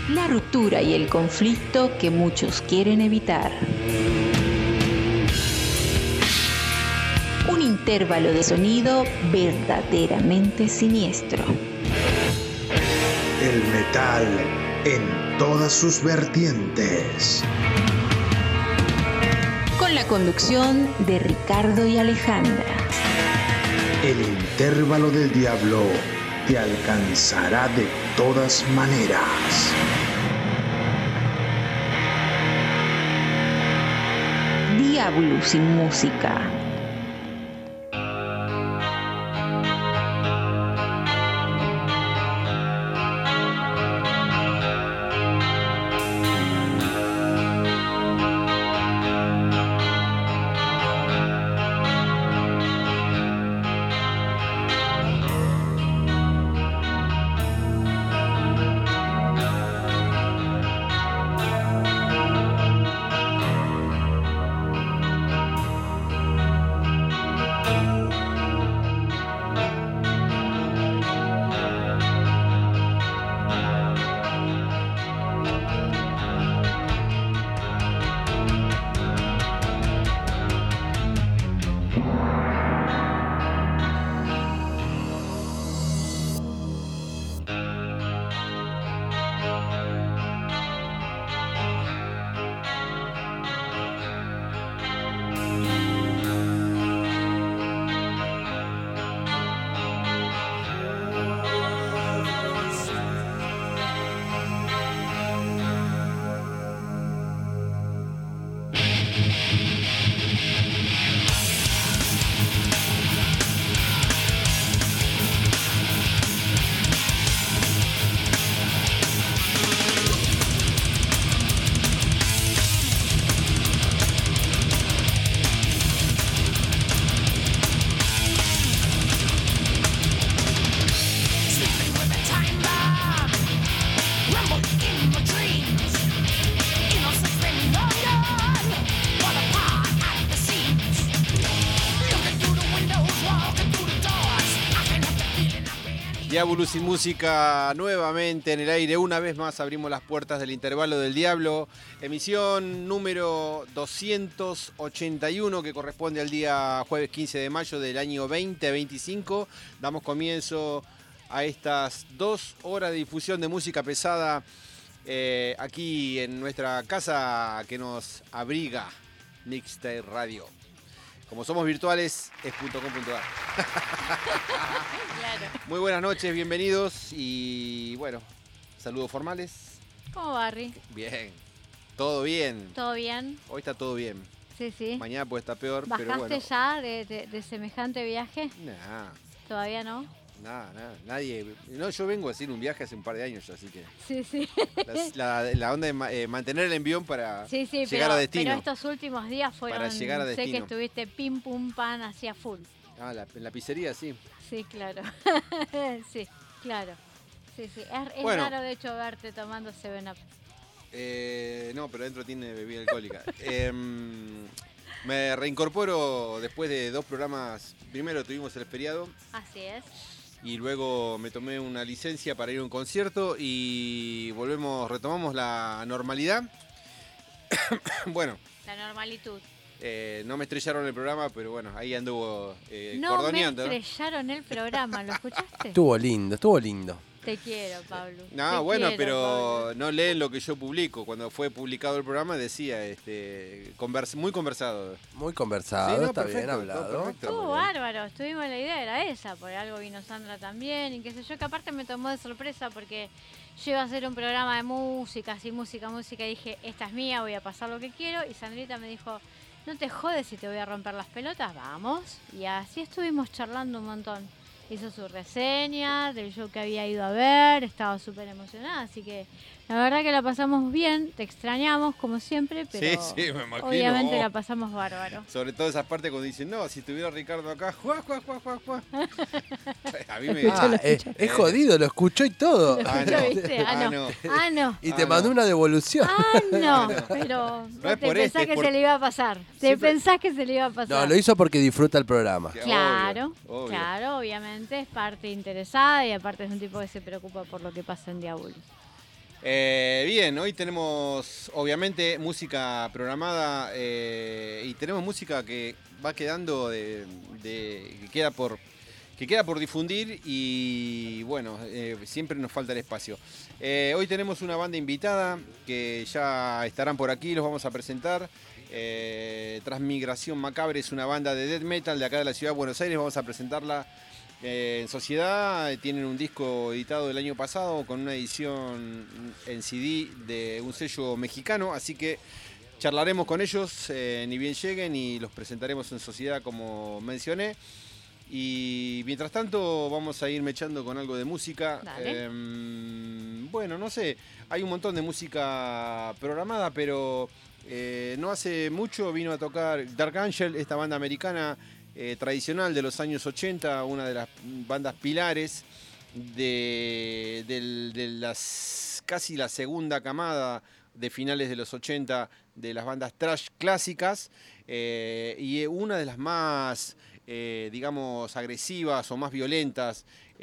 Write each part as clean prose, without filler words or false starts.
La ruptura y el conflicto que muchos quieren evitar. Un intervalo de sonido verdaderamente siniestro. El metal en todas sus vertientes. Con la conducción de Ricardo y Alejandra. El intervalo del diablo te alcanzará de todas maneras. Diablo sin música. Diablo sin música nuevamente en el aire. Una vez más abrimos las puertas del intervalo del diablo. Emisión número 281 que corresponde al día jueves 15 de mayo del año 2025. Damos comienzo a estas 2 horas de difusión de música pesada aquí en nuestra casa que nos abriga, Mixtape Radio. Como somos virtuales, es .com.ar. Claro. Muy buenas noches, bienvenidos y bueno, saludos formales. ¿Cómo va, Ri? Bien, todo bien. ¿Todo bien? Hoy está todo bien. Sí, sí. Mañana puede estar peor, ¿Bajaste pero bueno. ya de semejante viaje? Nah. ¿Todavía no? Nada, nadie. No, yo vengo a hacer un viaje hace un par de años, así que. Sí, sí. La onda de mantener el envión para llegar a destino. Pero estos últimos días fueron. Para llegar a destino. Sé que estuviste pim pum pan hacia full. Ah, en la pizzería, sí. Sí, claro. Sí, claro. Sí, sí. Es bueno, raro, de hecho, verte tomando 7-Up. No, pero adentro tiene bebida alcohólica. Me reincorporo después de 2 programas. Primero tuvimos el feriado. Así es. Y luego me tomé una licencia para ir a un concierto y retomamos la normalidad. Bueno. La normalitud. No me estrellaron el programa, pero bueno, ahí anduvo cordoneando. No me estrellaron el programa, ¿lo escuchaste? Estuvo lindo. Te quiero, Pablo. No, bueno, quiero, pero Pablo. no leen lo que yo publico. Cuando fue publicado el programa decía, muy conversado. Muy conversado, sí, no, está perfecto, bien hablado. Estuvo bárbaro, estuvimos, la idea era esa, por algo vino Sandra también, y qué sé yo, que aparte me tomó de sorpresa porque yo iba a hacer un programa de música, así música, y dije, esta es mía, voy a pasar lo que quiero, y Sandrita me dijo, no te jodes si te voy a romper las pelotas, vamos. Y así estuvimos charlando un montón. Hizo su reseña del show que había ido a ver, estaba súper emocionada, así que la verdad que la pasamos bien, te extrañamos como siempre, pero sí, me imagino. Obviamente la pasamos bárbaro. Sobre todo esa parte cuando dicen, no, si tuviera Ricardo acá, juá. A mí me... Es jodido, lo escuchó y todo. ¿Viste? No. Y te mandó una devolución. No, pero no es te por pensás que se le iba a pasar. Te pensás que se le iba a pasar. No, lo hizo porque disfruta el programa. Claro, obvio. Claro, obviamente es parte interesada y aparte es un tipo que se preocupa por lo que pasa en Diablo. Bien, hoy tenemos obviamente música programada y tenemos música que va quedando que queda por difundir y bueno, siempre nos falta el espacio. Hoy tenemos una banda invitada que ya estarán por aquí, los vamos a presentar. Transmigración Macabre es una banda de death metal de acá de la ciudad de Buenos Aires, vamos a presentarla en sociedad. Tienen un disco editado el año pasado con una edición en CD de un sello mexicano, así que charlaremos con ellos ni bien lleguen y los presentaremos en sociedad como mencioné. Y mientras tanto vamos a ir mechando con algo de música. Bueno, no sé, hay un montón de música programada, pero no hace mucho vino a tocar Dark Angel, esta banda americana tradicional de los años 80, una de las bandas pilares de casi la segunda camada de finales de los 80 de las bandas thrash clásicas y una de las más, digamos, agresivas o más violentas.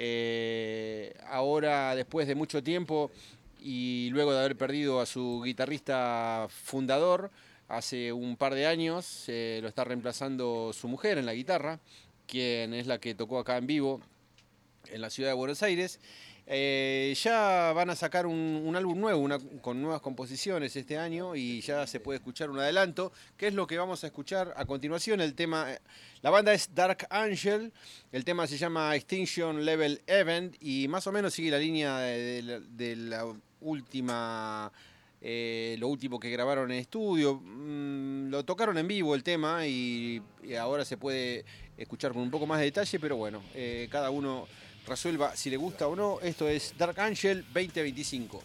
Ahora, después de mucho tiempo y luego de haber perdido a su guitarrista fundador, hace un par de años lo está reemplazando su mujer en la guitarra, quien es la que tocó acá en vivo en la ciudad de Buenos Aires. Ya van a sacar un álbum nuevo, con nuevas composiciones este año y ya se puede escuchar un adelanto, que es lo que vamos a escuchar a continuación. El tema, la banda es Dark Angel, el tema se llama Extinction Level Event y más o menos sigue la línea de la última... lo último que grabaron en estudio, lo tocaron en vivo el tema y ahora se puede escuchar con un poco más de detalle, pero bueno, cada uno resuelva si le gusta o no. Esto es Dark Angel 2025.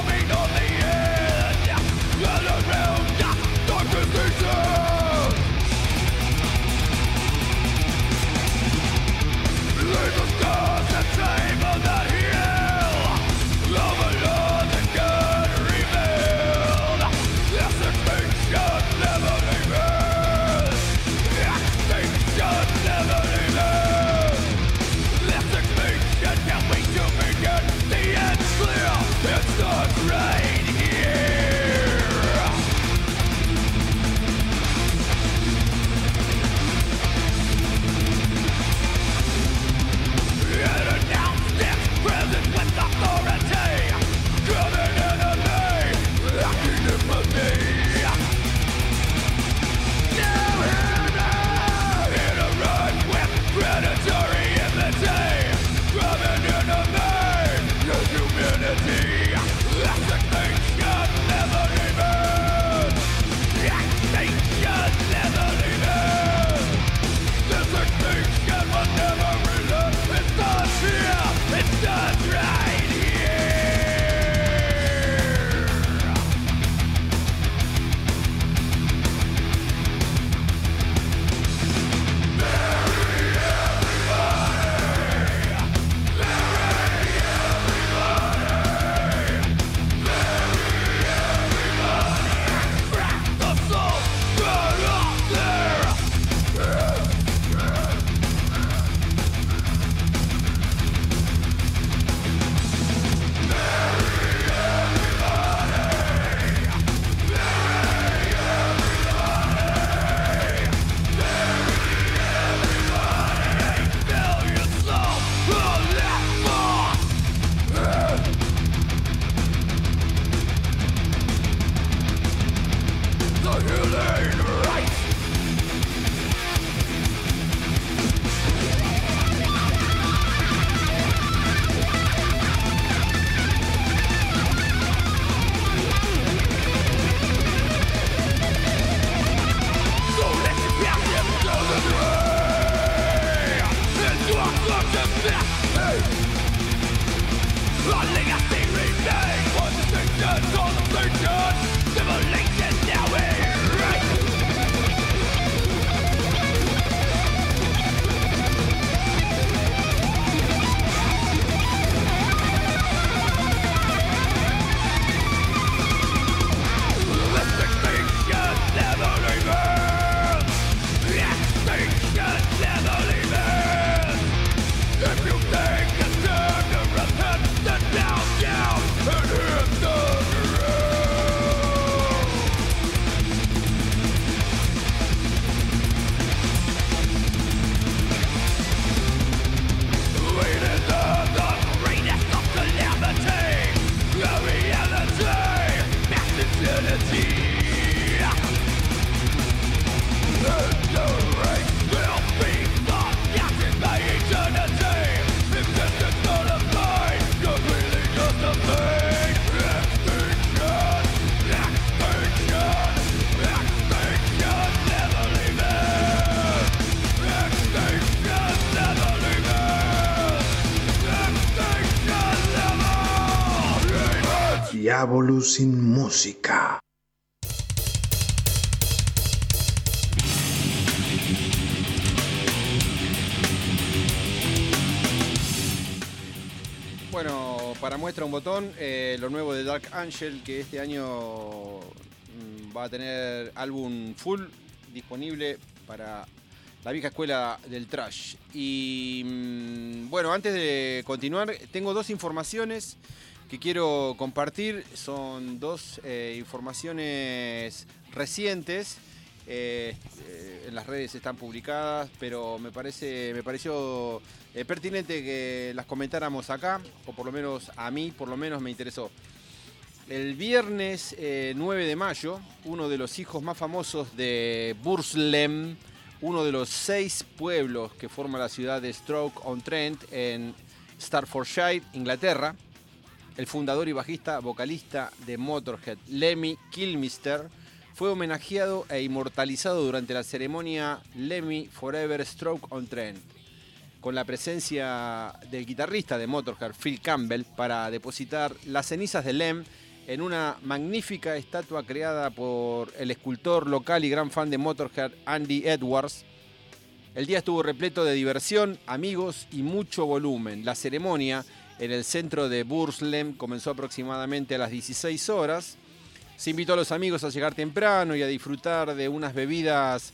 Darkness Diabolus sin música. Bueno, para muestra un botón, lo nuevo de Dark Angel, que este año va a tener álbum full disponible para la vieja escuela del thrash. Y bueno, antes de continuar, tengo dos informaciones que quiero compartir. Son dos informaciones recientes. En las redes están publicadas, pero me pareció pertinente que las comentáramos acá, o por lo menos a mí, por lo menos me interesó. El viernes 9 de mayo, uno de los hijos más famosos de Burslem, uno de los 6 pueblos que forma la ciudad de Stoke-on-Trent en Staffordshire, Inglaterra, el fundador y bajista vocalista de Motorhead, Lemmy Kilmister, fue homenajeado e inmortalizado durante la ceremonia Lemmy Forever Stoke-on-Trent, con la presencia del guitarrista de Motorhead, Phil Campbell, para depositar las cenizas de Lem en una magnífica estatua creada por el escultor local y gran fan de Motorhead, Andy Edwards. El día estuvo repleto de diversión, amigos y mucho volumen. La ceremonia en el centro de Burslem comenzó aproximadamente a las 16 horas. Se invitó a los amigos a llegar temprano y a disfrutar de unas bebidas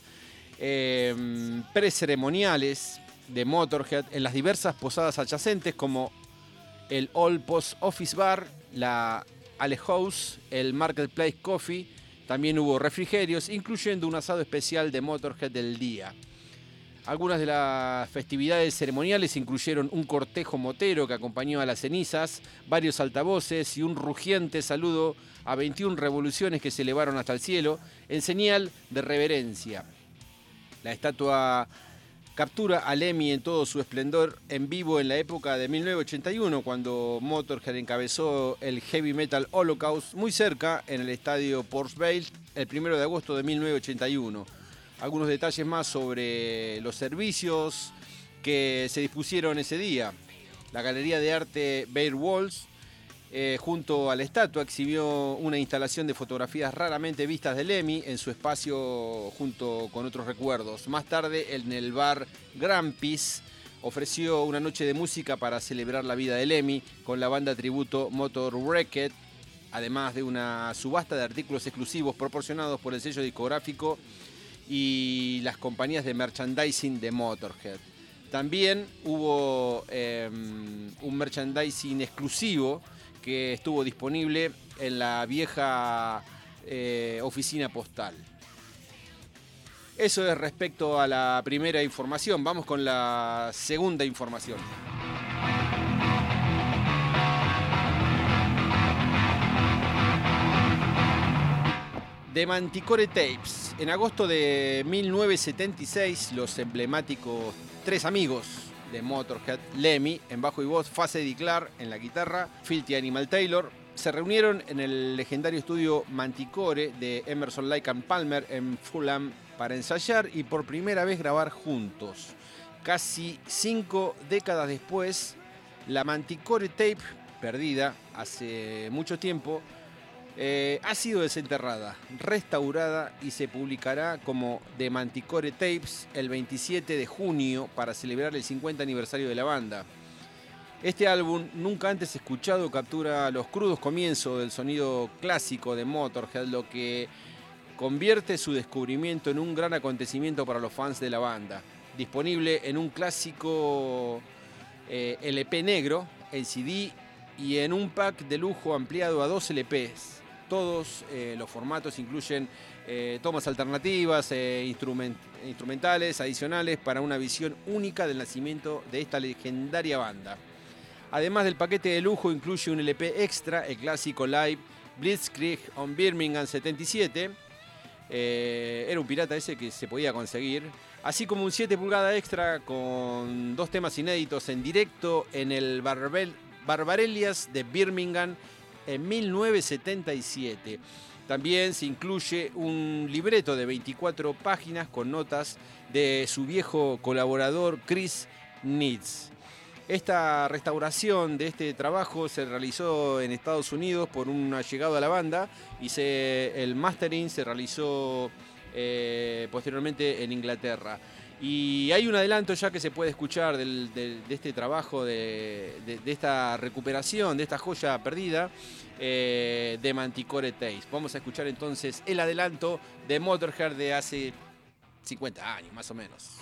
preceremoniales de Motorhead en las diversas posadas adyacentes, como el Old Post Office Bar, la Ale House, el Marketplace Coffee. También hubo refrigerios, incluyendo un asado especial de Motorhead del día. Algunas de las festividades ceremoniales incluyeron un cortejo motero que acompañó a las cenizas, varios altavoces y un rugiente saludo a 21 revoluciones que se elevaron hasta el cielo en señal de reverencia. La estatua captura a Lemmy en todo su esplendor en vivo en la época de 1981, cuando Motorhead encabezó el Heavy Metal Holocaust muy cerca en el estadio Port Vale el 1 de agosto de 1981. Algunos detalles más sobre los servicios que se dispusieron ese día. La Galería de Arte Bear Walls, junto a la estatua, exhibió una instalación de fotografías raramente vistas de Lemmy en su espacio junto con otros recuerdos. Más tarde, en el bar Grampis, ofreció una noche de música para celebrar la vida de Lemmy con la banda tributo Motorwrecked, además de una subasta de artículos exclusivos proporcionados por el sello discográfico y las compañías de merchandising de Motorhead. También hubo un merchandising exclusivo que estuvo disponible en la vieja oficina postal. Eso es respecto a la primera información. Vamos con la segunda información. The Manticore Tapes. En agosto de 1976, los emblemáticos tres amigos de Motorhead, Lemmy en bajo y voz, Faz Eddie Clarke en la guitarra, Filthy Animal Taylor, se reunieron en el legendario estudio Manticore de Emerson, Lake and Palmer en Fulham para ensayar y por primera vez grabar juntos. Casi 5 décadas después, la Manticore Tape, perdida hace mucho tiempo, Ha sido desenterrada, restaurada y se publicará como The Manticore Tapes el 27 de junio para celebrar el 50 aniversario de la banda. Este álbum, nunca antes escuchado, captura los crudos comienzos del sonido clásico de Motorhead, lo que convierte su descubrimiento en un gran acontecimiento para los fans de la banda. Disponible en un clásico LP negro, en CD y en un pack de lujo ampliado a 2 LPs. Todos los formatos incluyen tomas alternativas, instrumentales adicionales para una visión única del nacimiento de esta legendaria banda. Además del paquete de lujo, incluye un LP extra, el clásico live Blitzkrieg on Birmingham 77. Era un pirata ese que se podía conseguir. Así como un 7 pulgadas extra con 2 temas inéditos en directo en el Barbarellias de Birmingham en 1977. También se incluye un libreto de 24 páginas con notas de su viejo colaborador Chris Nitz. Esta restauración de este trabajo se realizó en Estados Unidos por un allegado a la banda y el mastering se realizó posteriormente en Inglaterra. Y hay un adelanto ya que se puede escuchar de este trabajo, de esta recuperación, de esta joya perdida de Manticore Tapes. Vamos a escuchar entonces el adelanto de Motorhead de hace 50 años, más o menos.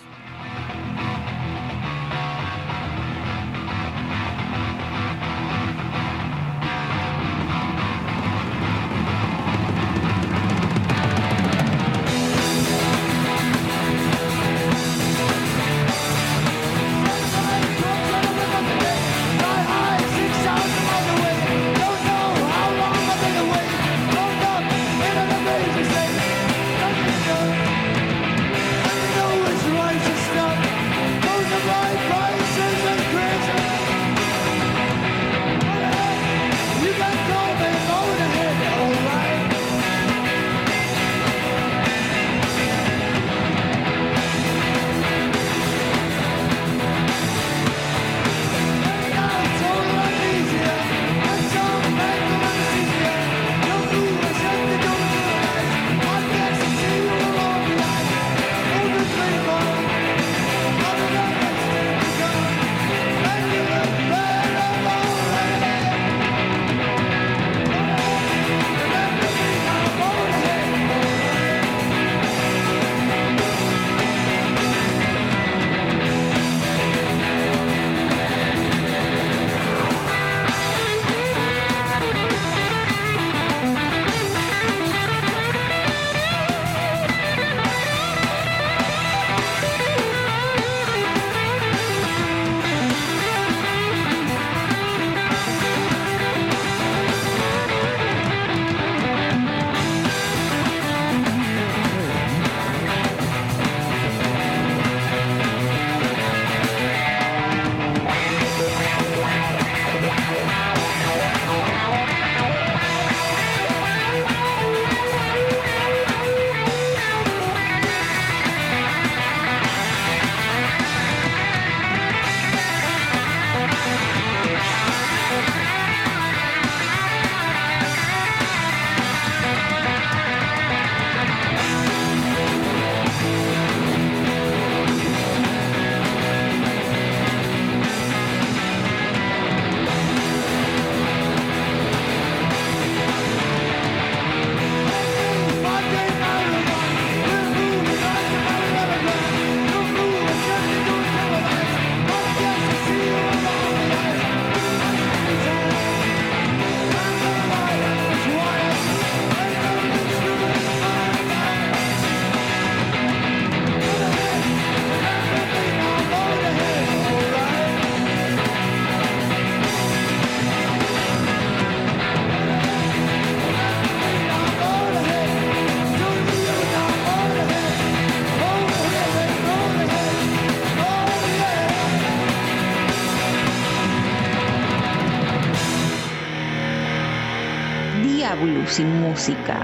Diablo sin música.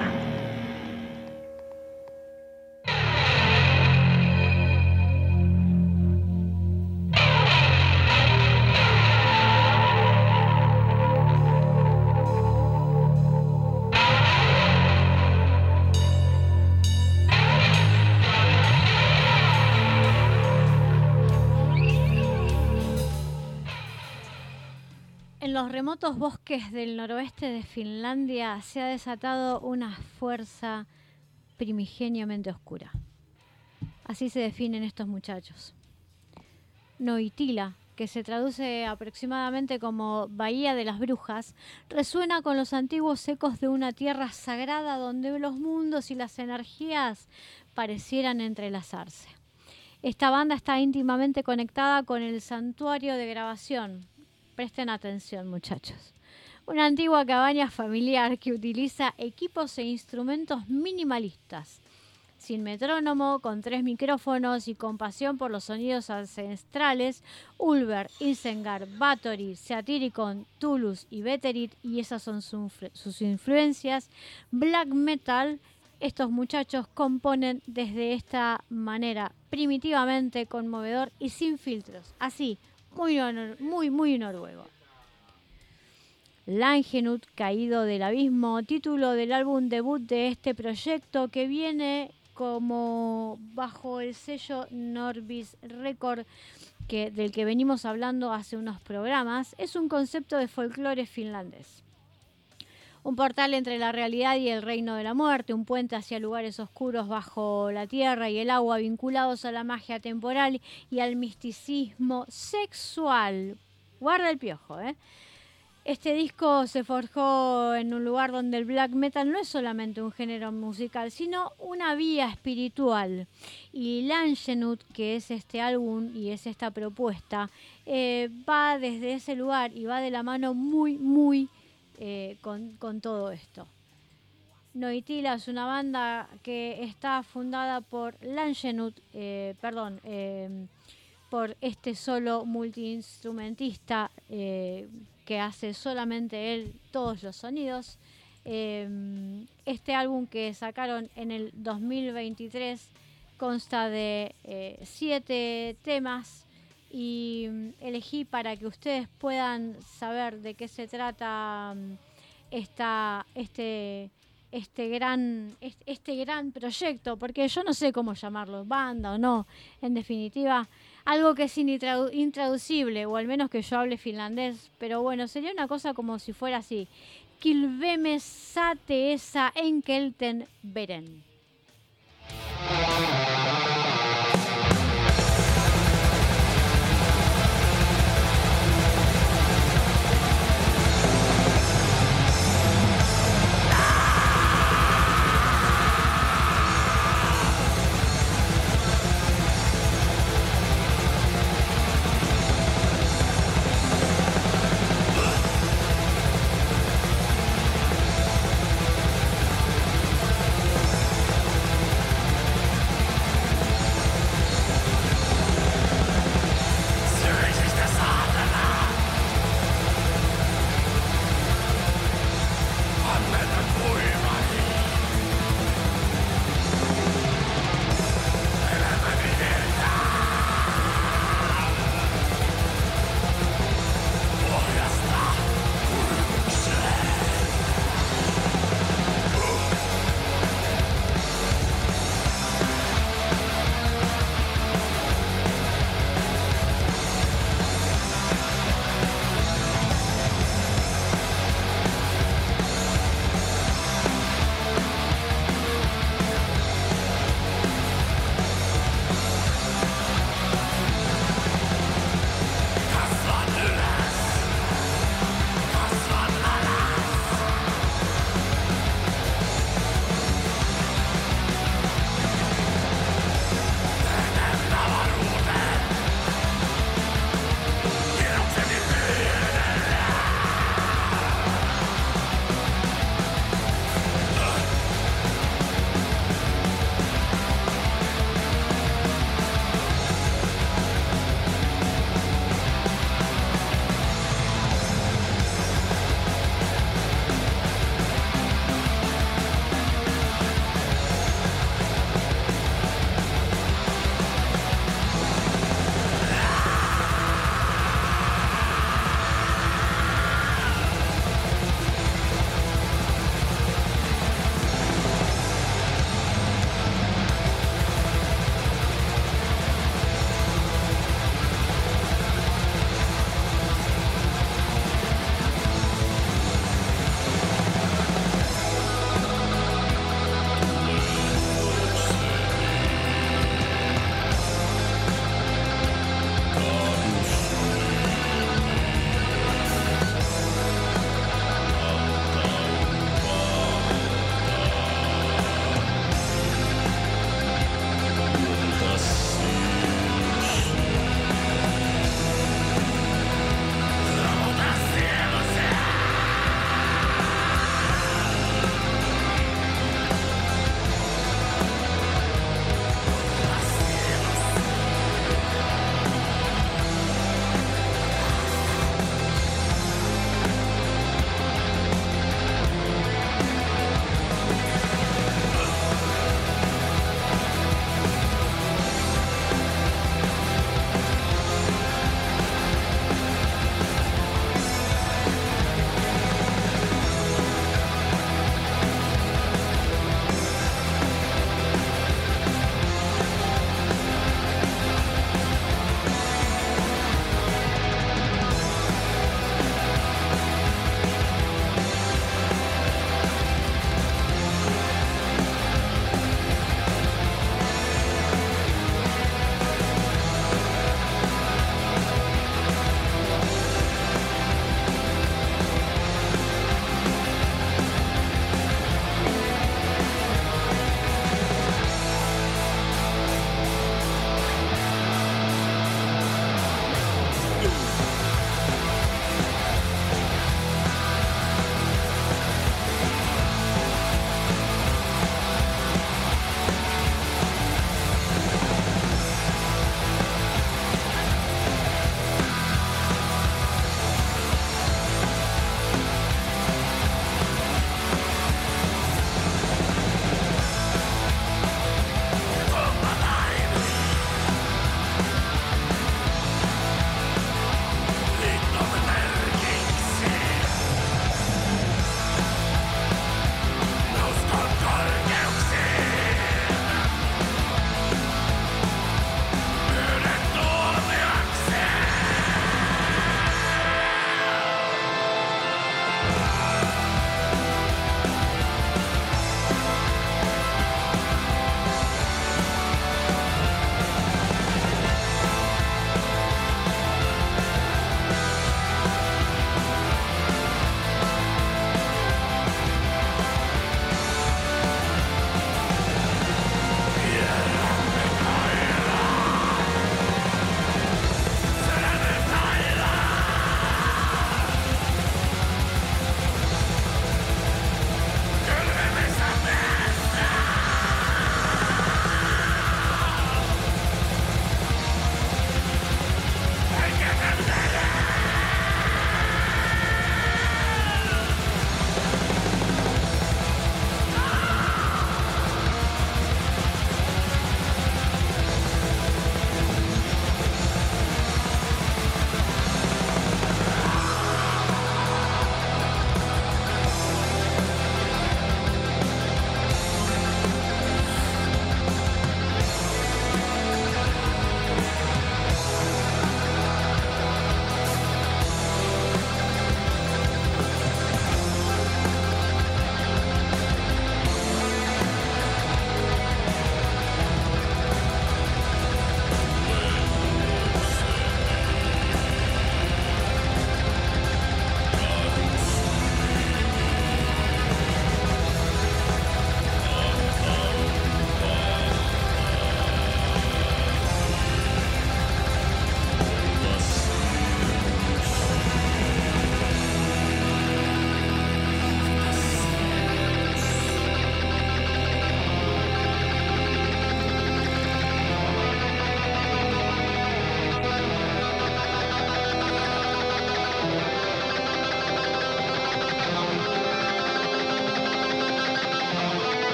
los remotos bosques del noroeste de Finlandia se ha desatado una fuerza primigeniamente oscura. Así se definen estos muchachos. Noitila, que se traduce aproximadamente como Bahía de las Brujas, resuena con los antiguos ecos de una tierra sagrada donde los mundos y las energías parecieran entrelazarse. Esta banda está íntimamente conectada con el santuario de grabación. Presten atención, muchachos. Una antigua cabaña familiar que utiliza equipos e instrumentos minimalistas, sin metrónomo, con 3 micrófonos y con pasión por los sonidos ancestrales. Ulver, Isengard, Bathory, Satyricon, Toulouse y Veterit, y esas son sus influencias. Black metal. Estos muchachos componen desde esta manera, primitivamente, conmovedor y sin filtros. Así, muy noruego. Langenut, caído del abismo, título del álbum debut de este proyecto que viene como bajo el sello Norbis Record, del que venimos hablando hace unos programas. Es un concepto de folclore finlandés. Un portal entre la realidad y el reino de la muerte, un puente hacia lugares oscuros bajo la tierra y el agua, vinculados a la magia temporal y al misticismo sexual. Guarda el piojo, ¿eh? Este disco se forjó en un lugar donde el black metal no es solamente un género musical, sino una vía espiritual. Y Langenut, que es este álbum y es esta propuesta, va desde ese lugar y va de la mano muy con todo esto. Noitila es una banda que está fundada por Langenut, por este solo multiinstrumentista que hace solamente él todos los sonidos. Este álbum que sacaron en el 2023 consta de 7 temas y elegí para que ustedes puedan saber de qué se trata este gran proyecto, porque yo no sé cómo llamarlo, banda o no, en definitiva, algo que es intraducible, o al menos que yo hable finlandés, pero bueno, sería una cosa como si fuera así: Kilveme sateessa enkelten veden.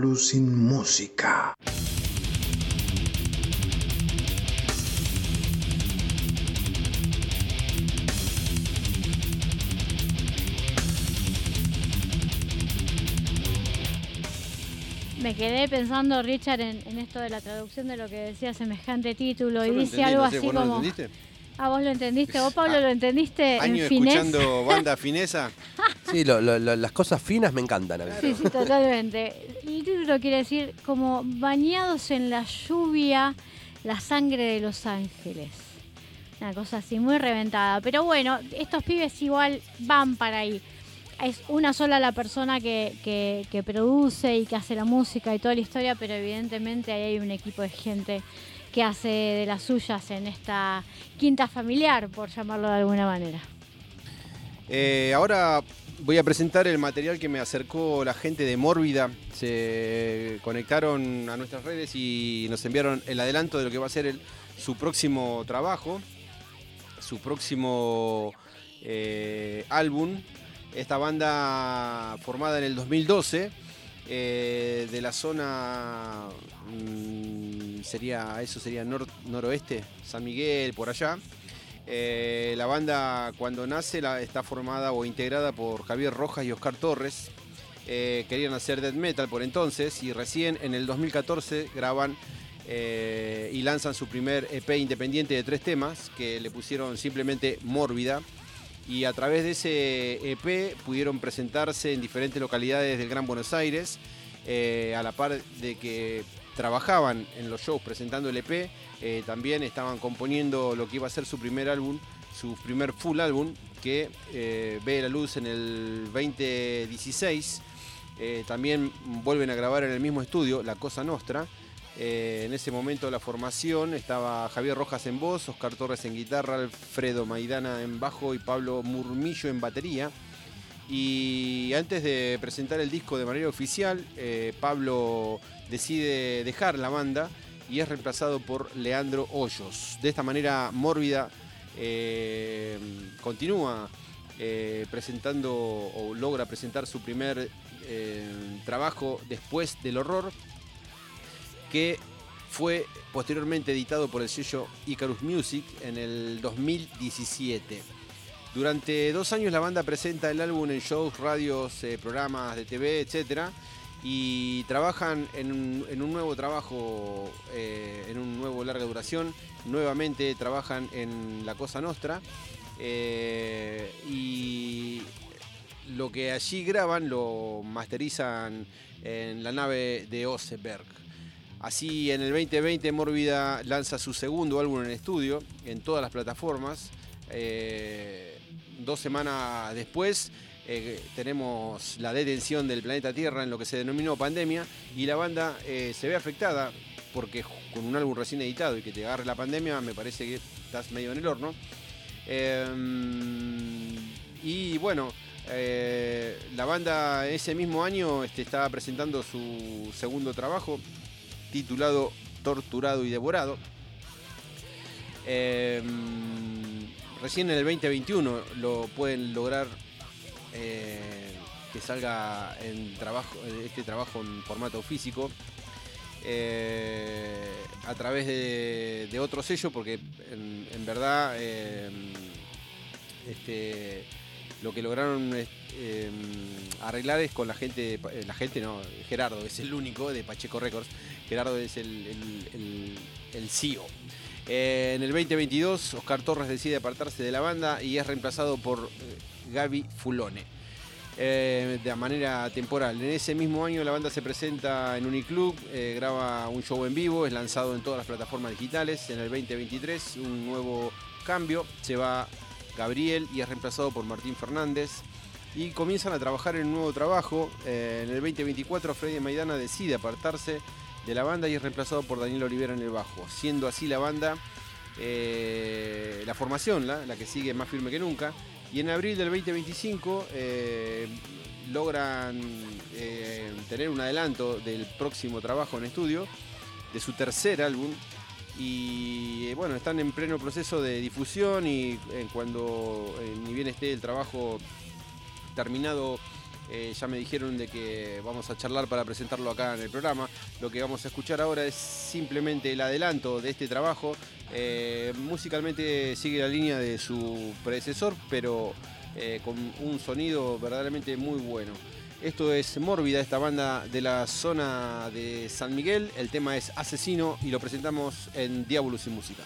Otaru sin música. Me quedé pensando, Richard, en esto de la traducción de lo que decía semejante título. Yo Y lo dice entendí, algo no sé, así ¿vos no lo como... entendiste? Ah, ¿vos lo entendiste? ¿Vos, Pablo, lo entendiste Años en finés? escuchando banda finesa. Sí, las cosas finas me encantan a mí. Sí, sí, totalmente. El título quiere decir como bañados en la lluvia, la sangre de los ángeles. Una cosa así, muy reventada. Pero bueno, estos pibes igual van para ahí. Es una sola la persona que produce y que hace la música y toda la historia, pero evidentemente ahí hay un equipo de gente que hace de las suyas en esta quinta familiar, por llamarlo de alguna manera. Ahora voy a presentar el material que me acercó la gente de Mórbida. Se conectaron a nuestras redes y nos enviaron el adelanto de lo que va a ser su próximo trabajo, su próximo álbum. Esta banda formada en el 2012, de la zona, sería noroeste, San Miguel, por allá. La banda cuando nace está formada o integrada por Javier Rojas y Oscar Torres. Querían hacer death metal por entonces y recién en el 2014 graban y lanzan su primer EP independiente de 3 temas que le pusieron simplemente Mórbida. Y a través de ese EP pudieron presentarse en diferentes localidades del Gran Buenos Aires, a la par de que trabajaban en los shows presentando el EP, también estaban componiendo lo que iba a ser su primer álbum, su primer full álbum, que ve la luz en el 2016. También vuelven a grabar en el mismo estudio, La Cosa Nostra. En ese momento la formación estaba Javier Rojas en voz, Oscar Torres en guitarra, Alfredo Maidana en bajo y Pablo Murmillo en batería. Y antes de presentar el disco de manera oficial, Pablo decide dejar la banda y es reemplazado por Leandro Hoyos. De esta manera Mórbida continúa presentando o logra presentar su primer trabajo después del horror, que fue posteriormente editado por el sello Icarus Music en el 2017. Durante 2 años la banda presenta el álbum en shows, radios, programas de TV, etc. Y trabajan en un nuevo trabajo, en un nuevo larga duración. Nuevamente trabajan en La Cosa Nostra. Y lo que allí graban lo masterizan en la nave de Oseberg. Así, en el 2020, Mórbida lanza su segundo álbum en estudio en todas las plataformas. 2 semanas después tenemos la detención del planeta Tierra en lo que se denominó pandemia y la banda se ve afectada porque con un álbum recién editado y que te agarre la pandemia me parece que estás medio en el horno. Y bueno, la banda ese mismo año estaba presentando su segundo trabajo, titulado Torturado y Devorado. Recién en el 2021 lo pueden lograr que salga este trabajo en formato físico, a través de otro sello, porque en verdad lo que lograron arreglar es con Gerardo es el único de Pacheco Records. Gerardo es el CEO. En el 2022 Oscar Torres decide apartarse de la banda y es reemplazado por Gaby Fulone de manera temporal. En ese mismo año la banda se presenta en Uniclub, graba un show en vivo, es lanzado en todas las plataformas digitales. En el 2023 un nuevo cambio, se va Gabriel y es reemplazado por Martín Fernández y comienzan a trabajar en un nuevo trabajo. En el 2024 Freddy Maidana decide apartarse de la banda y es reemplazado por Daniel Olivera en el bajo, siendo así la banda, la formación, la que sigue más firme que nunca. Y en abril del 2025 logran tener un adelanto del próximo trabajo en estudio, de su tercer álbum. Y bueno, están en pleno proceso de difusión y cuando ni bien esté el trabajo terminado Ya me dijeron de que vamos a charlar para presentarlo acá en el programa. Lo que vamos a escuchar ahora es simplemente el adelanto de este trabajo. Musicalmente sigue la línea de su predecesor, pero con un sonido verdaderamente muy bueno. Esto es Mórbida, esta banda de la zona de San Miguel. El tema es Asesino y lo presentamos en Diabolus y Música.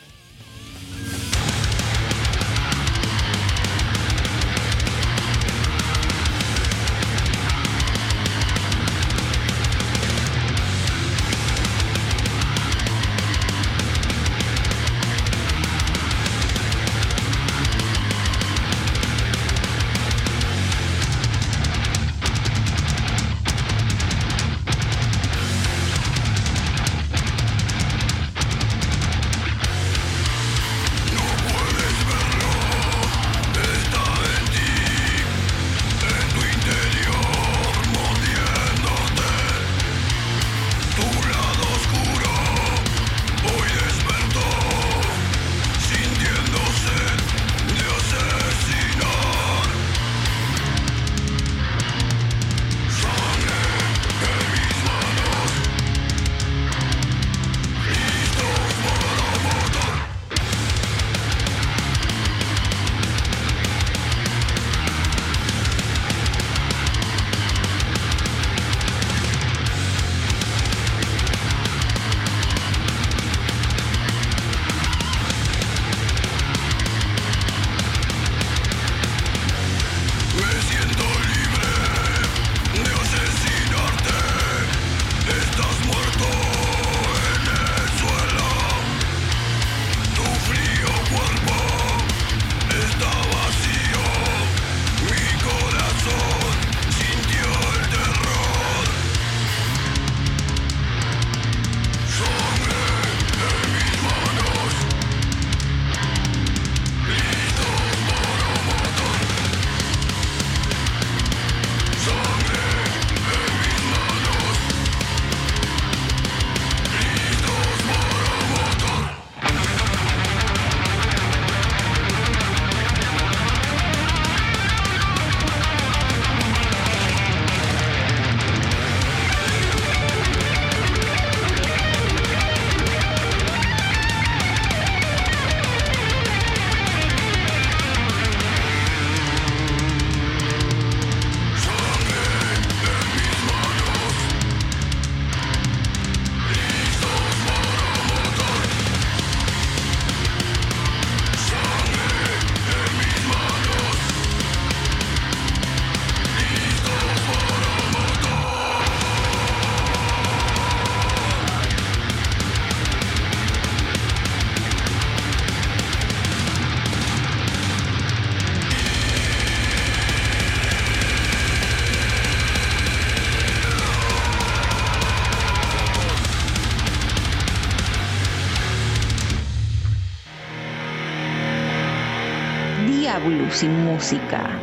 Diabolus y Música.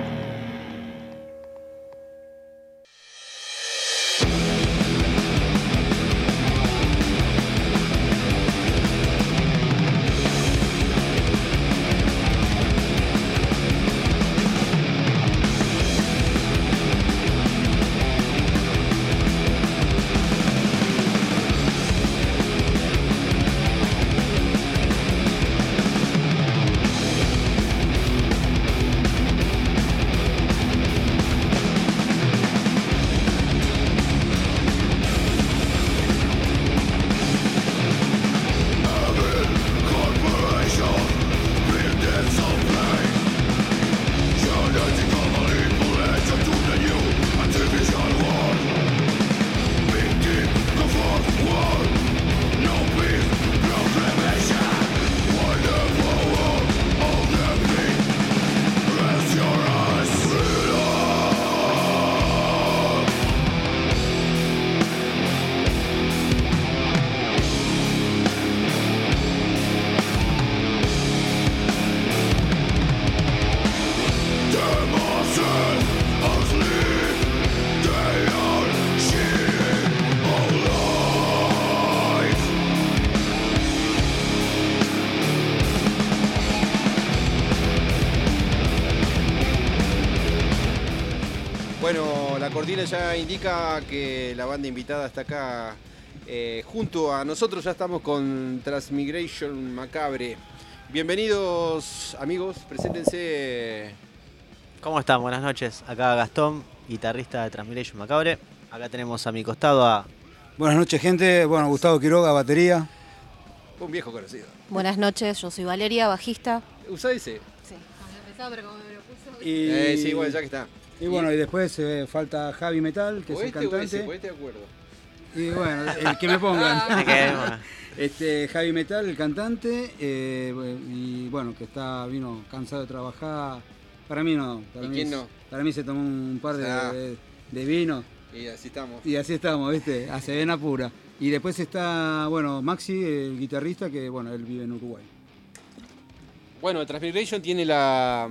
Bueno, la cortina ya indica que la banda invitada está acá junto a nosotros. Ya estamos con Transmigration Macabre. Bienvenidos, amigos, preséntense. ¿Cómo están? Buenas noches. Acá Gastón, guitarrista de Transmigration Macabre. Acá tenemos a mi costado a... Buenas noches, gente. Bueno, Gustavo Quiroga, batería. Un viejo conocido. Buenas noches, yo soy Valeria, bajista. ¿Usa ese? Sí. Pero como me lo puso... Sí, bueno, ya que está. Y bueno, y después falta Javi Metal, que es el cantante. O este de acuerdo. Y bueno, el que me pongan. Javi Metal, el cantante, y bueno, que vino cansado de trabajar. Para mí no. ¿Y quién no? Para mí se tomó un par de vino. Y así estamos. Y así estamos, ¿viste? A Sedena pura. Y después está, bueno, Maxi, el guitarrista, que bueno, él vive en Uruguay. Bueno, Transmigration tiene la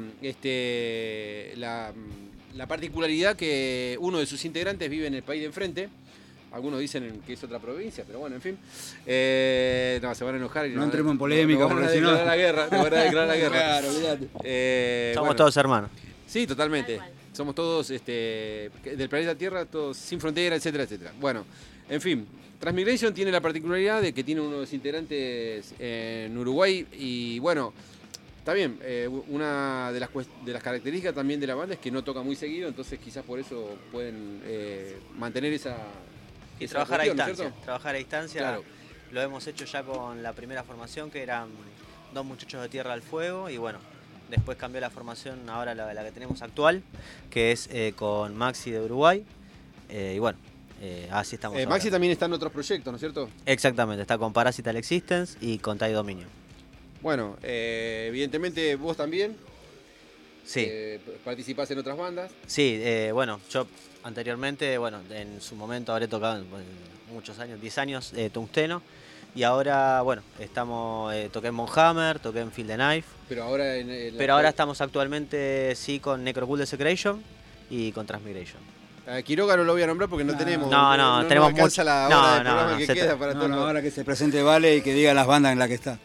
particularidad que uno de sus integrantes vive en el país de enfrente. Algunos dicen que es otra provincia, pero bueno, en fin. No, se van a enojar. No entremos en polémica. No van a declarar la guerra. No van a declarar la guerra. Claro, olvídate. Somos todos hermanos. Sí, totalmente. Somos todos del planeta Tierra, todos sin frontera, etcétera, etcétera. Bueno, en fin. Transmigration tiene la particularidad de que tiene uno de los integrantes en Uruguay y bueno... Está bien, una de las características también de la banda es que no toca muy seguido, entonces quizás por eso pueden mantener esa trabajar a distancia. ¿cierto? Trabajar a distancia, claro. Lo hemos hecho ya con la primera formación, que eran 2 muchachos de Tierra al Fuego, y bueno, después cambió la formación, ahora la que tenemos actual, que es con Maxi de Uruguay, y bueno, así estamos ahora. Maxi también está en otros proyectos, ¿no es cierto? Exactamente, está con Parasital Existence y con Tai Dominio. Bueno, evidentemente vos también Sí. participás en otras bandas. Sí, bueno, yo anteriormente, bueno, en su momento habré tocado muchos años, 10 años, Tungsteno. Y ahora, bueno, toqué en Monhammer, toqué en Field the Knife. Pero ahora ahora estamos actualmente, sí, con Necrocult Desecration y con Transmigration. Quiroga no lo voy a nombrar porque no tenemos. No, tenemos alcanza mucho. la hora del programa que queda para todo. Ahora que se presente Vale y que diga las bandas en las que está.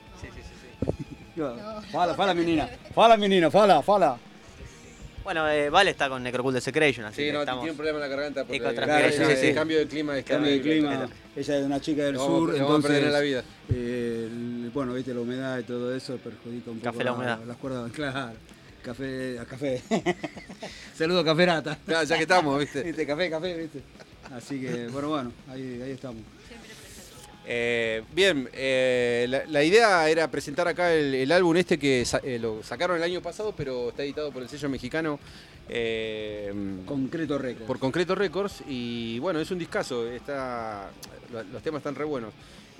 Fala, menina. Fala. Bueno, Vale está con Necrocult Desecration, así Sí, que no, estamos... tiene un problema en la garganta porque con Transmigration, el cambio de clima. Cambio de clima. Ella es una chica del sur, entonces vamos a perder la vida. Bueno, viste, la humedad y todo eso perjudica un poco La humedad. las cuerdas. Claro. Café. Saludo Caferata. Claro, ya que estamos, viste. Viste, café, viste. Así que, bueno, ahí estamos. Bien, la idea era presentar acá el álbum que lo sacaron el año pasado, pero está editado por el sello mexicano Concreto Records. Por Concreto Records, y bueno, es un discazo, los temas están re buenos.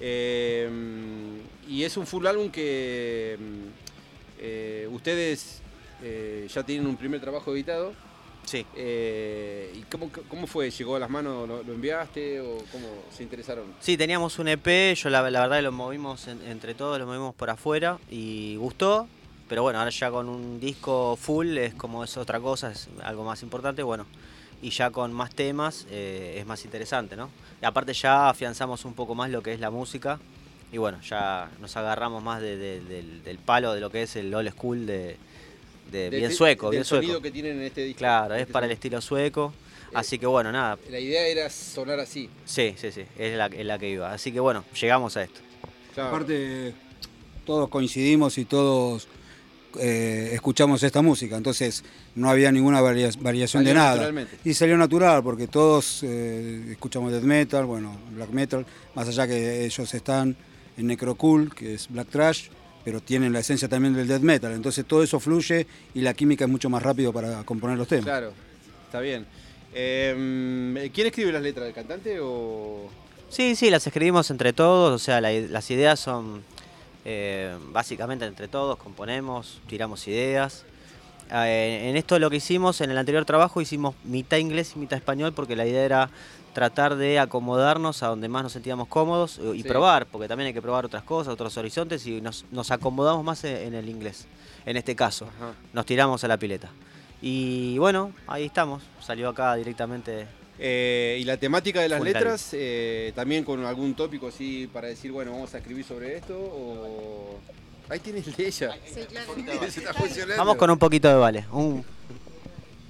Y es un full álbum que ustedes ya tienen un primer trabajo editado. Sí. ¿Y cómo fue? ¿Llegó a las manos? ¿Lo enviaste o cómo se interesaron? Sí, teníamos un EP, yo la verdad lo movimos entre todos, lo movimos por afuera y gustó, pero bueno, ahora ya con un disco full es otra cosa, es algo más importante, bueno, y ya con más temas es más interesante, ¿no? Y aparte ya afianzamos un poco más lo que es la música y bueno, ya nos agarramos más del palo de lo que es el old school bien sueco, bien sueco. El sonido que tienen en este disco. Claro, es para el estilo sueco, así que bueno, nada. La idea era sonar así. Sí, es la que iba. Así que bueno, llegamos a esto. Claro. Aparte, todos coincidimos y todos escuchamos esta música, entonces no había ninguna variación de nada. Y salió natural, porque todos escuchamos death metal, bueno, black metal, más allá que ellos están en Necrocult, que es black thrash, pero tienen la esencia también del death metal, entonces todo eso fluye y la química es mucho más rápido para componer los temas. Claro, está bien. ¿Quién escribe las letras, del cantante o...? Sí, las escribimos entre todos, o sea, las ideas son básicamente entre todos, componemos, tiramos ideas. En esto lo que hicimos, en el anterior trabajo hicimos mitad inglés y mitad español, porque la idea era tratar de acomodarnos a donde más nos sentíamos cómodos y probar, porque también hay que probar otras cosas, otros horizontes, y nos acomodamos más en el inglés, en este caso. Ajá. Nos tiramos a la pileta. Y bueno, ahí estamos, salió acá directamente. ¿Y la temática de las letras, también con algún tópico así para decir, bueno, vamos a escribir sobre esto? O... Ahí tienes el de ella. Sí, claro. Se está funcionando. Vamos con un poquito de Vale.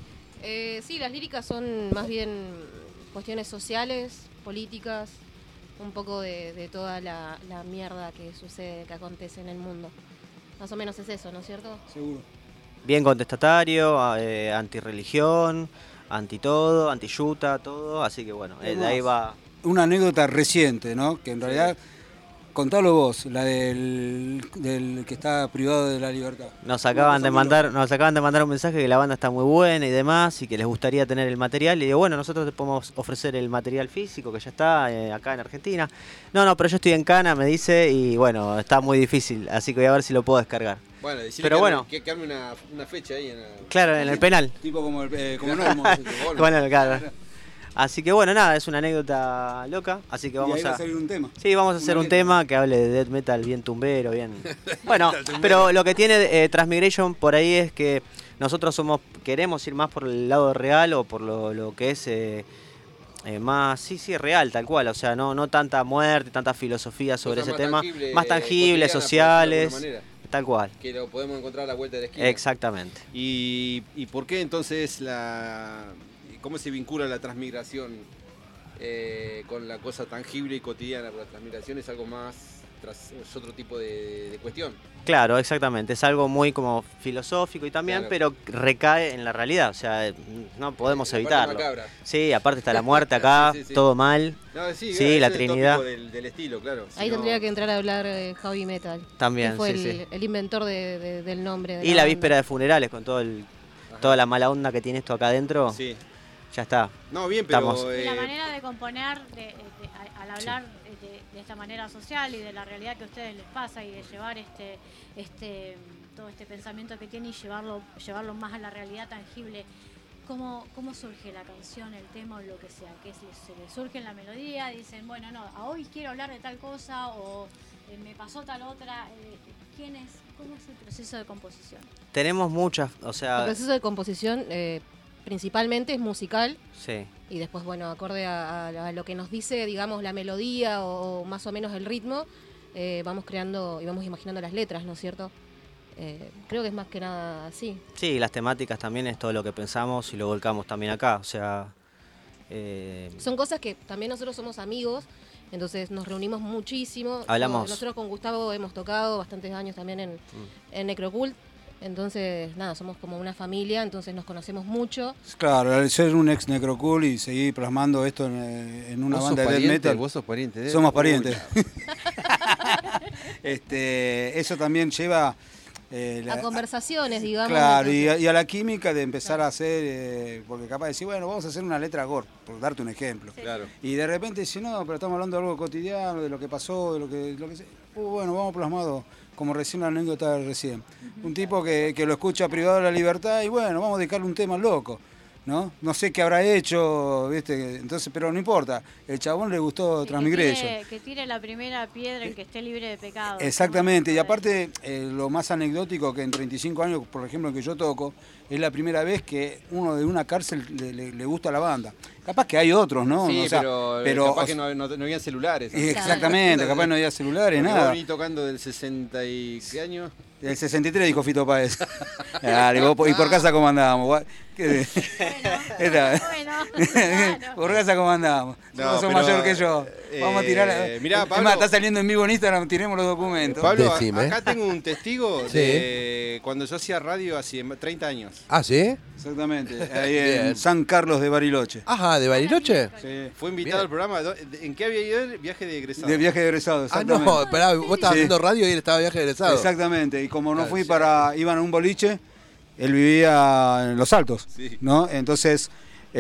Sí, las líricas son más bien cuestiones sociales, políticas, un poco de toda la mierda que sucede, que acontece en el mundo. Más o menos es eso, ¿no es cierto? Seguro. Bien contestatario, antirreligión, anti todo, anti-yuta, todo, así que bueno, de ahí va. Una anécdota reciente, ¿no? Que en realidad, contalo vos, la del que está privado de la libertad. Nos acaban de mandar un mensaje que la banda está muy buena y demás y que les gustaría tener el material. Y digo, bueno, nosotros te podemos ofrecer el material físico que ya está acá en Argentina. No, pero yo estoy en Cana, me dice, y bueno, está muy difícil, así que voy a ver si lo puedo descargar. Bueno, decirle pero bueno, que arme una fecha ahí. Claro, en el penal. Tipo como Olmo. Bueno, claro. Así que bueno, nada, es una anécdota loca, así que vamos y ahí va a salir un tema. Sí, vamos a hacer un tema que hable de death metal bien tumbero, bien. Bueno, pero lo que tiene Transmigration por ahí es que nosotros queremos ir más por el lado real o por lo que es más, sí, real, tal cual, o sea, no tanta muerte, tanta filosofía sobre ese tema, más tangibles, sociales, tal cual. Que lo podemos encontrar a la vuelta de la esquina. Exactamente. ¿Y por qué entonces cómo se vincula la transmigración con la cosa tangible y cotidiana? Porque la transmigración es algo más, es otro tipo de cuestión. Claro, exactamente, es algo muy como filosófico y también, pero recae en la realidad, o sea, no podemos evitarlo. Sí, aparte está la muerte acá, sí. Todo mal. No, sí, la Trinidad. Del estilo, claro. Ahí tendría que entrar a hablar heavy metal. También, que fue el inventor del nombre. Y la víspera de funerales con toda la mala onda que tiene esto acá adentro. Sí. Ya está. No, bien, pero... La manera de componer, al hablar de esta manera social y de la realidad que a ustedes les pasa y de llevar todo este pensamiento que tiene y llevarlo más a la realidad tangible, ¿cómo surge la canción, el tema o lo que sea? ¿Que se les surge en la melodía? Dicen, bueno, no, hoy quiero hablar de tal cosa o me pasó tal otra. ¿Cómo es el proceso de composición? Tenemos muchas, o sea... El proceso de composición... principalmente es musical, sí. Y después, bueno, acorde a lo que nos dice, digamos, la melodía o más o menos el ritmo, vamos creando y vamos imaginando las letras, ¿no es cierto? Creo que es más que nada así. Sí, las temáticas también es todo lo que pensamos y lo volcamos también acá, o sea... Son cosas que también nosotros somos amigos, entonces nos reunimos muchísimo. Hablamos. Nosotros con Gustavo hemos tocado bastantes años también en Necrocult. Entonces, nada, somos como una familia, entonces nos conocemos mucho. Claro, al ser un ex Necrocool y seguir plasmando esto en una banda de death metal. ¿Vos sos pariente de él? Somos parientes. Eso también lleva... a conversaciones, digamos. Claro, y a la química de empezar a hacer, porque capaz de decir, bueno, vamos a hacer una letra gore, por darte un ejemplo. Sí. Claro. Y de repente decir, no, pero estamos hablando de algo cotidiano, de lo que pasó, de lo que sea. Bueno, vamos plasmado, como recién la anécdota de recién. Un tipo que lo escucha privado de la libertad y bueno, vamos a dedicarle un tema loco. ¿No? sé qué habrá hecho, ¿viste? Entonces, pero no importa. El chabón le gustó Transmigration. Que tire la primera piedra el que esté libre de pecado. Exactamente, y aparte, lo más anecdótico que en 35 años, por ejemplo, que yo toco, es la primera vez que uno de una cárcel le gusta la banda. Capaz que hay otros, ¿no? Sí, o sea, pero capaz que no había celulares. Exactamente, capaz no había celulares, porque nada. Vos venís tocando del 60 y... ¿qué año? Del 63 dijo Fito Páez. ¿Y por casa cómo andábamos? Bueno, claro. Por casa cómo andábamos. Vos sos mayor que yo. Vamos a tirar. Mirá, Pablo, más, está saliendo en vivo en Instagram, tiremos los documentos. Pablo, acá tengo un testigo de cuando yo hacía radio hace 30 años. ¿Ah, sí? Exactamente, ahí en San Carlos de Bariloche. Ajá, ¿de Bariloche? Sí. Fue invitado al programa. ¿En qué había ido? Viaje de egresado. De viaje de egresado, exactamente. Ah, no, esperá, vos estabas haciendo radio y él estaba de viaje de egresado. Exactamente, y como no fui iban a un boliche, él vivía en Los Altos, ¿no? Entonces,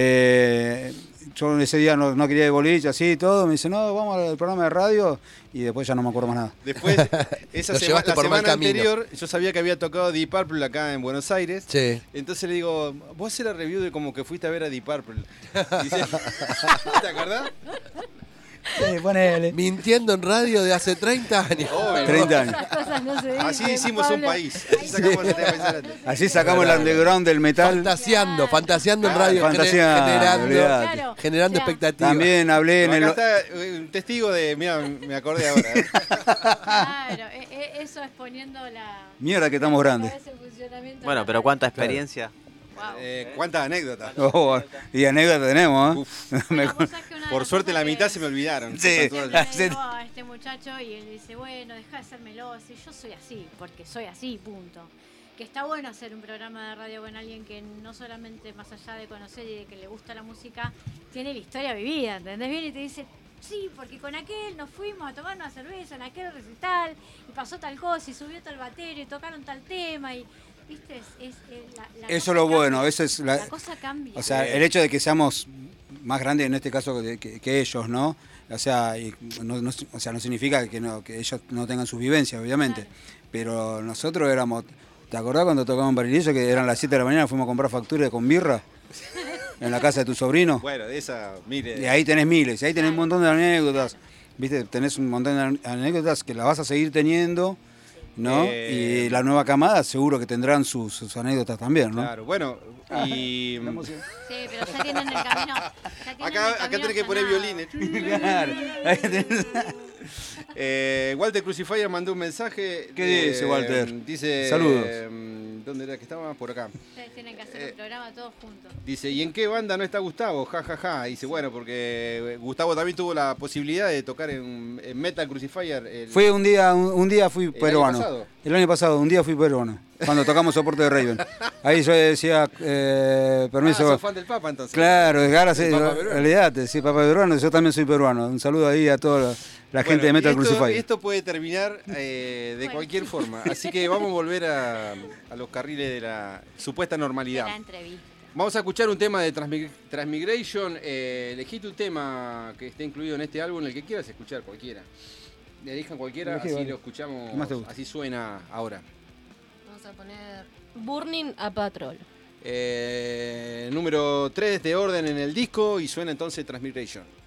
yo ese día no quería ir de boliche, así y todo, me dice, no, vamos al programa de radio, y después ya no me acuerdo más nada. Después, la semana anterior, yo sabía que había tocado Deep Purple acá en Buenos Aires, entonces le digo, vos haces la review de como que fuiste a ver a Deep Purple. Dice, ¿te acordás? Sí, ponele. Mintiendo en radio de hace 30 años. Obvio, 30 años. Así hicimos un país. Así sacamos el underground del metal. Fantaseando en radio, generando expectativas. También hablé en el... Acá está un testigo de... Mira, me acordé ahora. Claro, eso es poniendo la... Mierda que estamos grandes. Bueno, pero ¿cuánta experiencia? ¿Cuántas anécdotas? Y anécdotas tenemos, ¿eh? Bueno, por suerte la mitad se me olvidaron. Sí. Le digo a este muchacho y él dice, bueno, deja de ser meloso. Y yo soy así, porque soy así, punto. Que está bueno hacer un programa de radio con alguien que no solamente más allá de conocer y de que le gusta la música, tiene la historia vivida, ¿entendés bien? Y te dice, sí, porque con aquel nos fuimos a tomar una cerveza en aquel recital y pasó tal cosa y subió tal batero y tocaron tal tema y... ¿Viste? Eso es lo bueno, eso es la cosa cambia. O sea, el hecho de que seamos más grandes en este caso que ellos, ¿no? O sea, no significa que ellos no tengan sus vivencias, obviamente. Claro. Pero nosotros éramos... ¿Te acordás cuando tocamos en Barilillo que eran las 7 de la mañana, fuimos a comprar facturas con birra? En la casa de tu sobrino. Bueno, de esa, mire. Y ahí tenés miles, ahí tenés un montón de anécdotas. ¿Viste? Tenés un montón de anécdotas que las vas a seguir teniendo, ¿no? Y la nueva camada seguro que tendrán sus anécdotas también, ¿no? Claro, bueno, y... Sí, pero ya tienen el camino. Acá tenés que poner violines. Claro. Walter Crucifier mandó un mensaje. ¿Qué dice Walter? Dice... Saludos. ¿Dónde era que estaba? Por acá. Ustedes tienen que hacer un programa todos juntos. Dice, ¿y en qué banda no está Gustavo? Ja, ja, ja. Dice, bueno, porque Gustavo también tuvo la posibilidad de tocar en Metal Crucifier. Fui un día fui peruano. El año pasado, un día fui peruano. Cuando tocamos soporte de Raven. Ahí yo decía, permiso. ¿Sos fan del Papa entonces? Claro, ahora sí, olvidate, sí, Papa peruano, yo también soy peruano. Un saludo ahí a toda la gente de Metal Crucifier. Esto puede terminar de cualquier forma, así que vamos a volver a los carriles de la supuesta normalidad. De la entrevista. Vamos a escuchar un tema de Transmigration. Elegí tu tema que esté incluido en este álbum, el que quieras escuchar, cualquiera. Elijan cualquiera, así lo escuchamos, así suena ahora. Vamos a poner Burning a Patrol. Número 3 de orden en el disco y suena entonces Transmigration.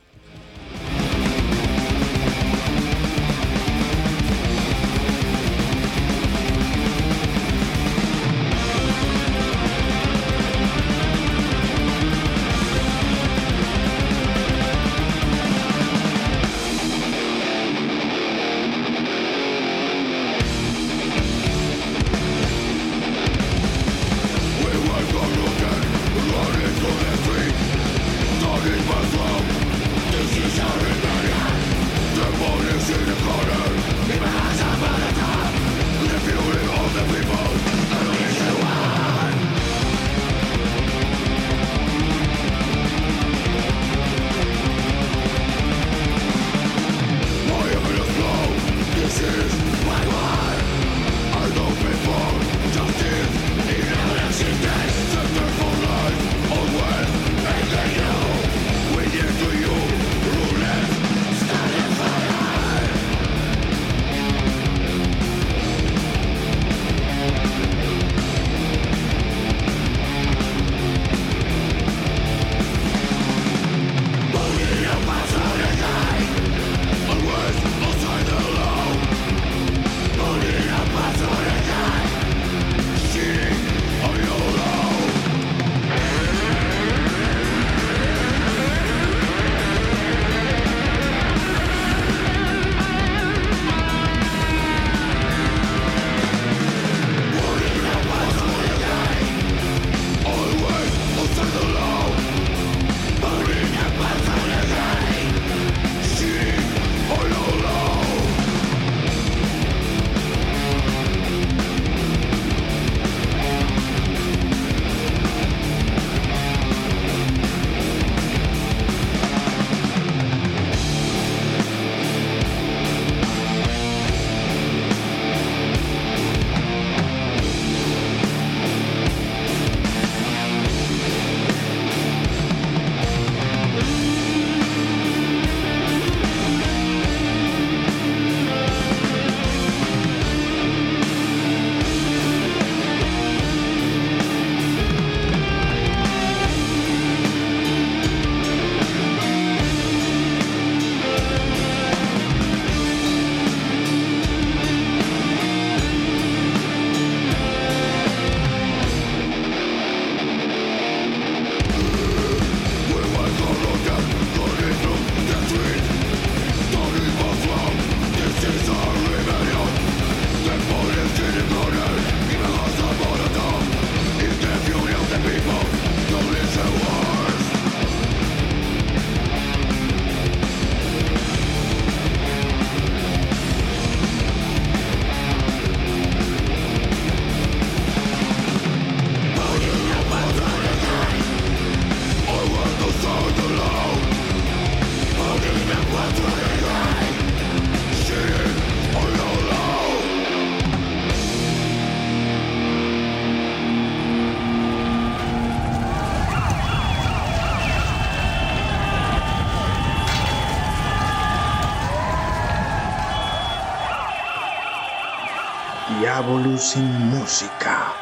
Diabolus sin música.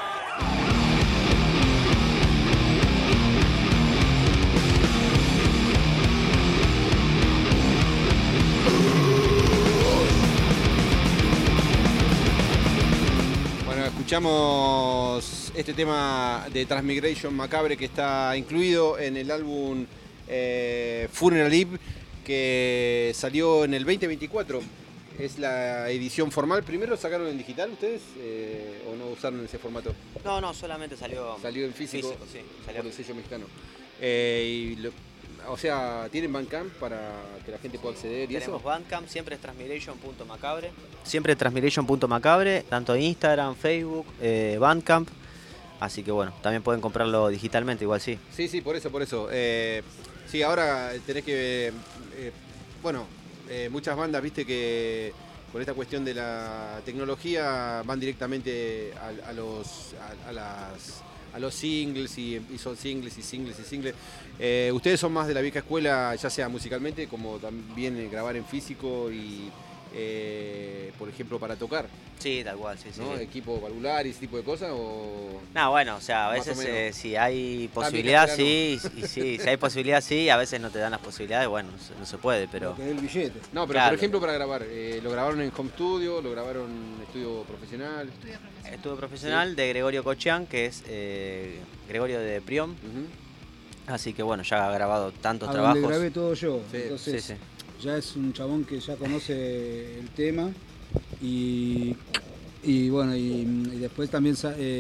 Escuchamos este tema de Transmigration Macabre que está incluido en el álbum Funeral Eve que salió en el 2024. Es la edición formal. ¿Primero lo sacaron en digital ustedes o no usaron ese formato? No, solamente salió en físico, sí, salió por el sello mexicano. O sea, ¿tienen Bandcamp para que la gente pueda acceder y Tenemos eso? Bandcamp, siempre es transmigration.macabre. Siempre es transmigration.macabre, tanto Instagram, Facebook, Bandcamp. Así que bueno, también pueden comprarlo digitalmente, igual sí. Sí, por eso. Sí, ahora tenés que... muchas bandas, viste que con esta cuestión de la tecnología van directamente a los singles y son singles. Ustedes son más de la vieja escuela, ya sea musicalmente como también grabar en físico y por ejemplo para tocar. Sí, tal cual, sí. ¿No? Equipo valvular y ese tipo de cosas o... No, bueno, o sea, a veces si hay posibilidad, sí, y sí, si hay posibilidad, sí, a veces no te dan las posibilidades, bueno, no se puede, pero... Porque es el billete. No, pero claro, por ejemplo para grabar, ¿lo grabaron en home studio? ¿Lo grabaron en estudio profesional? Estudio profesional, sí. De Gregorio Cochian, que es Gregorio de Priom. Así que bueno, ya ha grabado tantos trabajos. Donde grabé todo yo, sí. Entonces sí. Ya es un chabón que ya conoce el tema y después también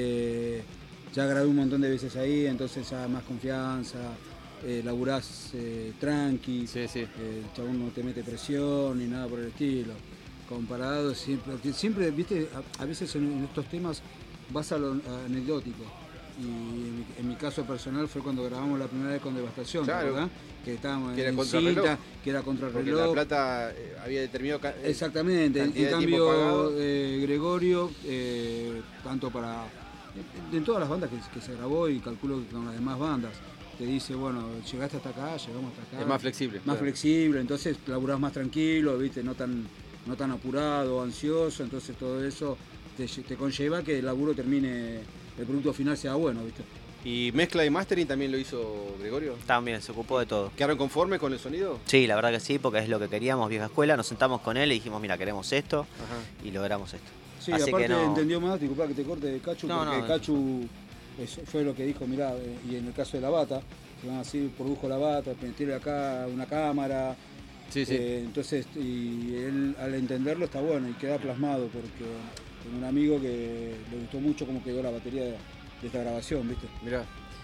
ya grabé un montón de veces ahí, entonces ya más confianza, laburás tranqui, sí. El chabón no te mete presión ni nada por el estilo. Comparado siempre viste, a veces en estos temas vas a lo anecdótico. Y en mi caso personal fue cuando grabamos la primera vez con Devastación, claro. ¿verdad? Que estábamos que en cinta, que era contrarreloj. Porque La Plata había determinado exactamente, en cambio Gregorio, tanto para... En todas las bandas que se grabó y calculo que con las demás bandas, te dice, bueno, llegaste hasta acá, llegamos hasta acá. Es más flexible. Más flexible, entonces laburás más tranquilo, ¿viste? No tan apurado, ansioso, entonces todo eso te conlleva que el laburo termine, el producto final sea bueno, ¿viste? ¿Y mezcla y mastering también lo hizo Gregorio? También, se ocupó de todo. ¿Quedaron conformes con el sonido? Sí, la verdad que sí, porque es lo que queríamos, vieja escuela. Nos sentamos con él y dijimos, mira, queremos esto. Ajá. Y logramos esto. Sí, así aparte que no... entendió más, disculpa que te corte, Cachu, porque Cachu fue lo que dijo, mirá, y en el caso de La Bata, así produjo La Bata, tiene acá una cámara. Sí. Entonces, y él al entenderlo está bueno y queda plasmado, porque tengo un amigo que le gustó mucho cómo quedó la batería de esta grabación, ¿viste? Mirá.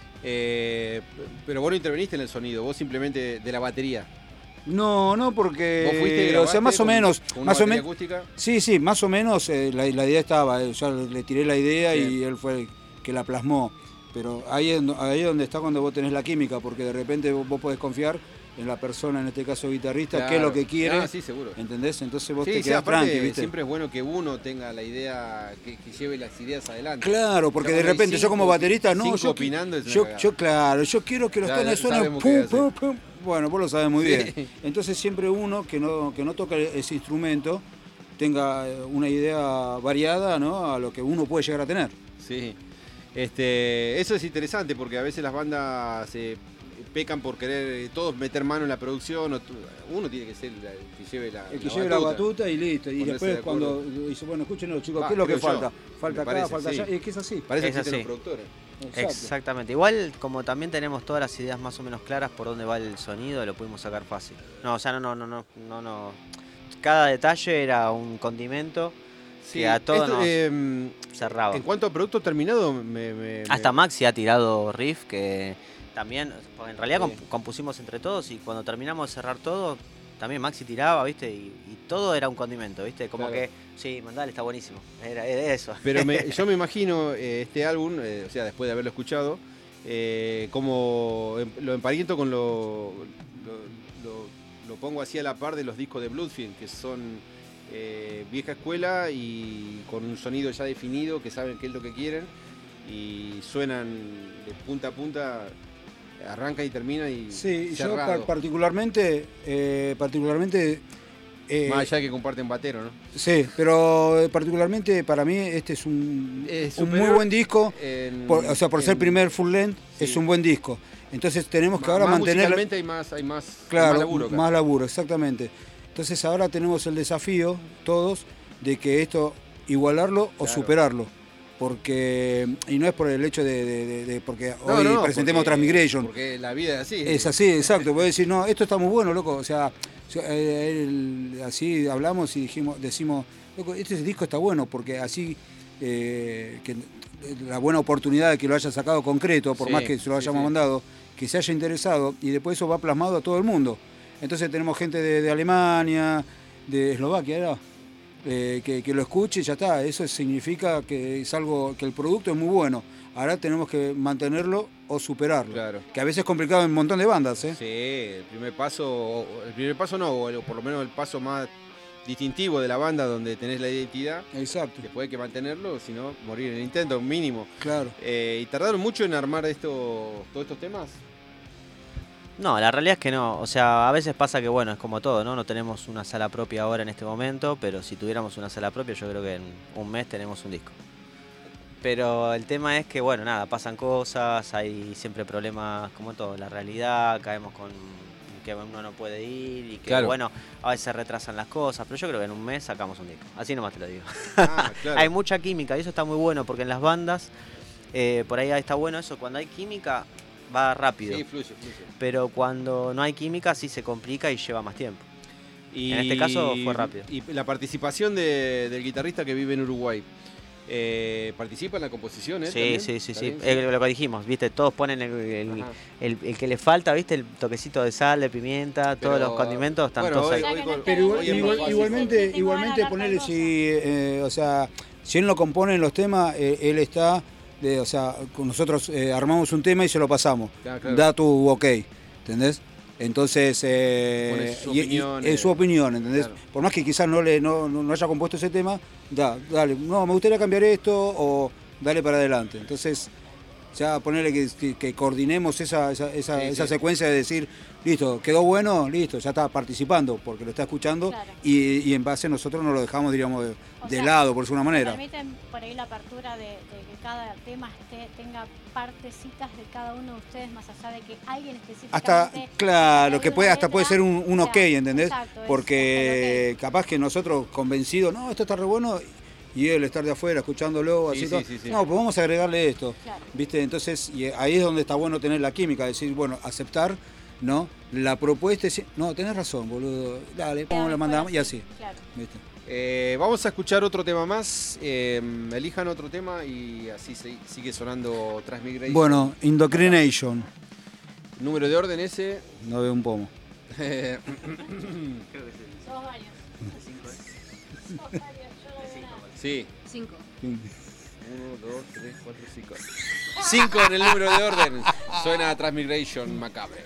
Pero vos no interveniste en el sonido, vos simplemente de la batería. No, porque... ¿Vos fuiste y grabaste, o sea, más o menos... ¿Con una batería acústica? Sí, más o menos la idea estaba, yo le tiré la idea y él fue el que la plasmó. Pero ahí es donde está cuando vos tenés la química, porque de repente vos podés confiar en la persona, en este caso guitarrista, claro. qué es lo que quiere. Ah, sí, seguro. ¿Entendés? Entonces vos te quedás tranqui, ¿viste? Siempre es bueno que uno tenga la idea, que lleve las ideas adelante. Claro, porque de repente yo como baterista, yo quiero que los tonos suenen pum, pum. Bueno, vos lo sabés muy bien. Entonces siempre uno que no toca ese instrumento tenga una idea variada, ¿no? A lo que uno puede llegar a tener. Sí. Eso es interesante porque a veces las bandas pecan por querer todos meter mano en la producción. Uno tiene que ser el que lleve la batuta y listo. Y después cuando dice, bueno, escúchenos chicos, ¿qué es lo que falta? Falta acá, parece, falta allá. Y es que es así. Parece que así. los productores. Exacto. Exactamente. Igual, como también tenemos todas las ideas más o menos claras por dónde va el sonido, lo pudimos sacar fácil. No, o sea, no. Cada detalle era un condimento. Sí, a todos nos cerraba. En cuanto a producto terminado, hasta Maxi ha tirado riff que también, en realidad compusimos entre todos y cuando terminamos de cerrar todo, también Maxi tiraba, ¿viste? Y todo era un condimento, ¿viste? Como que, sí, mandale, está buenísimo. Era eso. Pero yo me imagino este álbum, o sea, después de haberlo escuchado, como lo emparento con lo pongo así a la par de los discos de Bloodfield, que son vieja escuela y con un sonido ya definido, que saben qué es lo que quieren y suenan de punta a punta, arranca y termina y sí, cerrado. yo particularmente Más allá de que comparten batero, ¿no? Sí, pero particularmente para mí este es un muy buen disco. Por ser primer full length, sí. Es un buen disco. Entonces tenemos que ahora mantener... Musicalmente hay más laburo. Más laburo, exactamente. Entonces ahora tenemos el desafío, todos, de que esto, igualarlo o superarlo. Porque, y no es por el hecho de porque hoy presentemos Transmigration. Porque la vida es así. Es así, exacto. Puedes decir, no, esto está muy bueno, loco. O sea, así hablamos y decimos, loco, este disco está bueno, porque así, que la buena oportunidad de que lo haya sacado concreto, por más que se lo hayamos mandado, que se haya interesado, y después eso va plasmado a todo el mundo. Entonces tenemos gente de Alemania, de Eslovaquia, ¿era? Que lo escuche y ya está. Eso significa que es algo, que el producto es muy bueno. Ahora tenemos que mantenerlo o superarlo. Claro. Que a veces es complicado en un montón de bandas, ¿eh? Sí, el primer paso no, o por lo menos el paso más distintivo de la banda, donde tenés la identidad. Exacto. Después hay que mantenerlo, si no, morir en el intento, mínimo. Claro. ¿Y tardaron mucho en armar todos estos temas? No, la realidad es que no. O sea, a veces pasa que, bueno, es como todo, ¿no? No tenemos una sala propia ahora en este momento, pero si tuviéramos una sala propia, yo creo que en un mes tenemos un disco. Pero el tema es que, bueno, nada, pasan cosas, hay siempre problemas como todo, la realidad, caemos con que uno no puede ir y que, bueno, a veces se retrasan las cosas, pero yo creo que en un mes sacamos un disco. Así nomás te lo digo. Claro. Hay mucha química y eso está muy bueno, porque en las bandas, por ahí está bueno eso, cuando hay química va rápido. Sí, fluye. Pero cuando no hay química sí se complica y lleva más tiempo. Y en este caso fue rápido. Y la participación del guitarrista que vive en Uruguay, ¿participa en la composición? Sí. Lo que dijimos, ¿viste? Todos ponen el que le falta, ¿viste? El toquecito de sal, de pimienta, todos los condimentos están todos ahí. Pero igualmente ponerle o sea, si él no compone en los temas, él está... o sea, nosotros armamos un tema y se lo pasamos. Claro. Da tu ok, ¿entendés? Entonces, es su opinión, ¿entendés? Claro. Por más que quizás no haya compuesto ese tema, dale, no, me gustaría cambiar esto o dale para adelante. Entonces, ya ponerle que coordinemos esa secuencia de decir, listo, quedó bueno, listo, ya está participando porque lo está escuchando. Claro. Y en base nosotros no lo dejamos, diríamos, de lado, por alguna manera. Permiten por ahí la apertura de que cada tema tenga partecitas de cada uno de ustedes, más allá de que alguien específicamente... Claro, que puede ser un ok, ¿entendés? Exacto, porque capaz que nosotros convencidos, no, esto está re bueno... Y él estar de afuera escuchándolo, así todo. Sí. No, pues vamos a agregarle esto. Claro. ¿Viste? Entonces, y ahí es donde está bueno tener la química, decir, bueno, aceptar, ¿no? La propuesta, no, tenés razón, boludo. Dale, ¿cómo lo mandamos? Y así. Claro. ¿Viste? Vamos a escuchar otro tema más. Elijan otro tema y así sigue sonando Transmigration. Bueno, Indoctrination. ¿Número de orden ese? No veo un pomo. Creo que sí. 2 años. Sí. 5. 1, 2, 3, 4, 5. 5 en el número de orden. Suena Transmigration Macabre.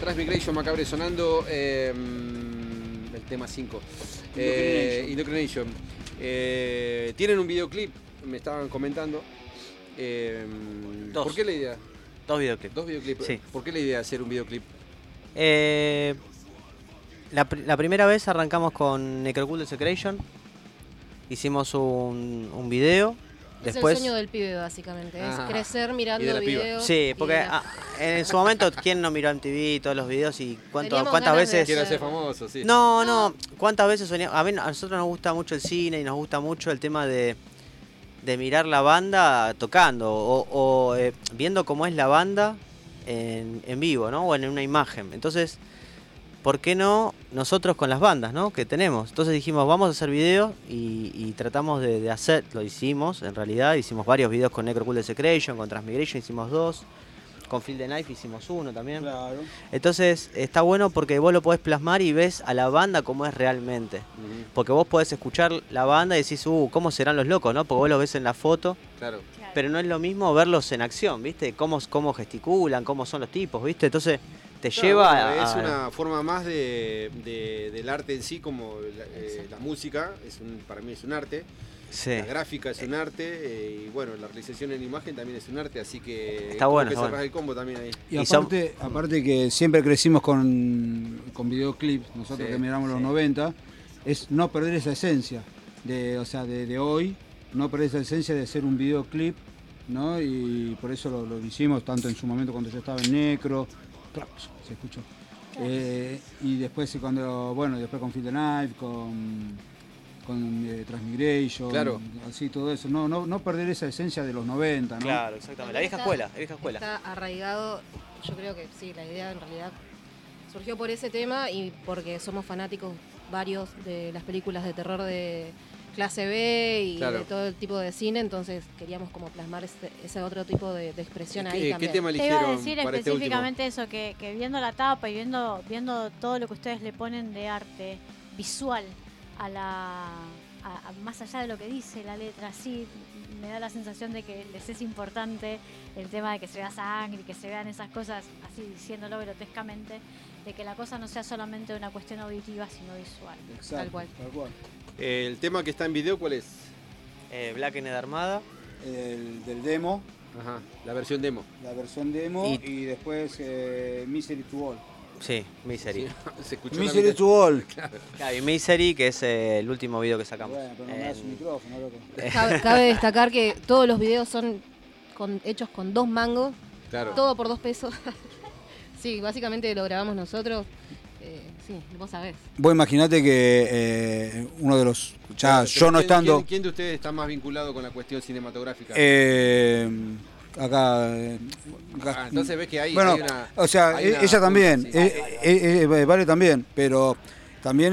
Transmigration Macabre sonando. El tema 5. Indoctrination. Tienen un videoclip, me estaban comentando. ¿Por qué la idea? Dos videoclips. Dos videoclips. Sí. ¿Por qué la idea de hacer un videoclip? La primera vez arrancamos con Necrocult Desecration. Hicimos un video. Después, es el sueño del pibe, básicamente. Es crecer mirando videos. Sí, porque en su momento, ¿quién no miró MTV, todos los videos? Y cuántas veces. Quiero ser famoso, sí. No. ¿Cuántas veces soñamos? A nosotros nos gusta mucho el cine y nos gusta mucho el tema de mirar la banda tocando o viendo cómo es la banda en vivo, ¿no? O en una imagen. Entonces, ¿por qué no nosotros con las bandas, ¿no? que tenemos? Entonces dijimos, vamos a hacer videos y tratamos de hacer, lo hicimos en realidad, hicimos varios videos con Necrocult Desecration, con Transmigration hicimos 2, con Feel the Knife hicimos 1 también. Claro. Entonces está bueno porque vos lo podés plasmar y ves a la banda como es realmente. Porque vos podés escuchar la banda y decís, ¿cómo serán los locos? ¿No? Porque vos los ves en la foto. Claro. Pero no es lo mismo verlos en acción, ¿viste? Cómo gesticulan, cómo son los tipos, ¿viste? Entonces te lleva es una forma más del arte en sí, como la música, para mí es un arte. Sí. La gráfica es un arte y bueno, la realización en imagen también es un arte, así que está bueno. que cerrás el combo también ahí. Y aparte que siempre crecimos con videoclips, nosotros que miramos los 90, es no perder esa esencia de hoy, no perder esa esencia de hacer un videoclip, ¿no? Y por eso lo hicimos tanto en su momento cuando yo estaba en Necro, se escuchó. Y después después con Feel the Knife, con Transmigration, claro. Así todo eso, no perder esa esencia de los 90, ¿no? Claro, exactamente, la vieja escuela. Está arraigado, yo creo que sí, la idea en realidad surgió por ese tema y porque somos fanáticos varios de las películas de terror de clase B y de todo el tipo de cine, entonces queríamos como plasmar ese otro tipo de expresión ahí también. ¿Qué tema Te eligieron iba a decir para específicamente eso, que viendo la tapa y viendo todo lo que ustedes le ponen de arte visual más allá de lo que dice la letra, sí me da la sensación de que les es importante el tema de que se vea sangre y que se vean esas cosas, así diciéndolo grotescamente, de que la cosa no sea solamente una cuestión auditiva, sino visual. Exacto, tal cual. El tema que está en video, ¿cuál es? Blackened Armada. Del demo. Ajá, la versión demo. La versión demo y después Misery to All. Sí, Misery. Se escuchó Misery to All. Claro, y Misery, que es el último video que sacamos. Bueno, pero no me das un micrófono, loco. Cabe destacar que todos los videos son hechos con 2 mangos, claro. Todo por 2 pesos. Sí, básicamente lo grabamos nosotros. Sí, vos sabés. Vos imaginate que uno de los... yo no estando... ¿Quién de ustedes está más vinculado con la cuestión cinematográfica? Acá... entonces ves que hay una... O sea, ella también, Vale también, pero también,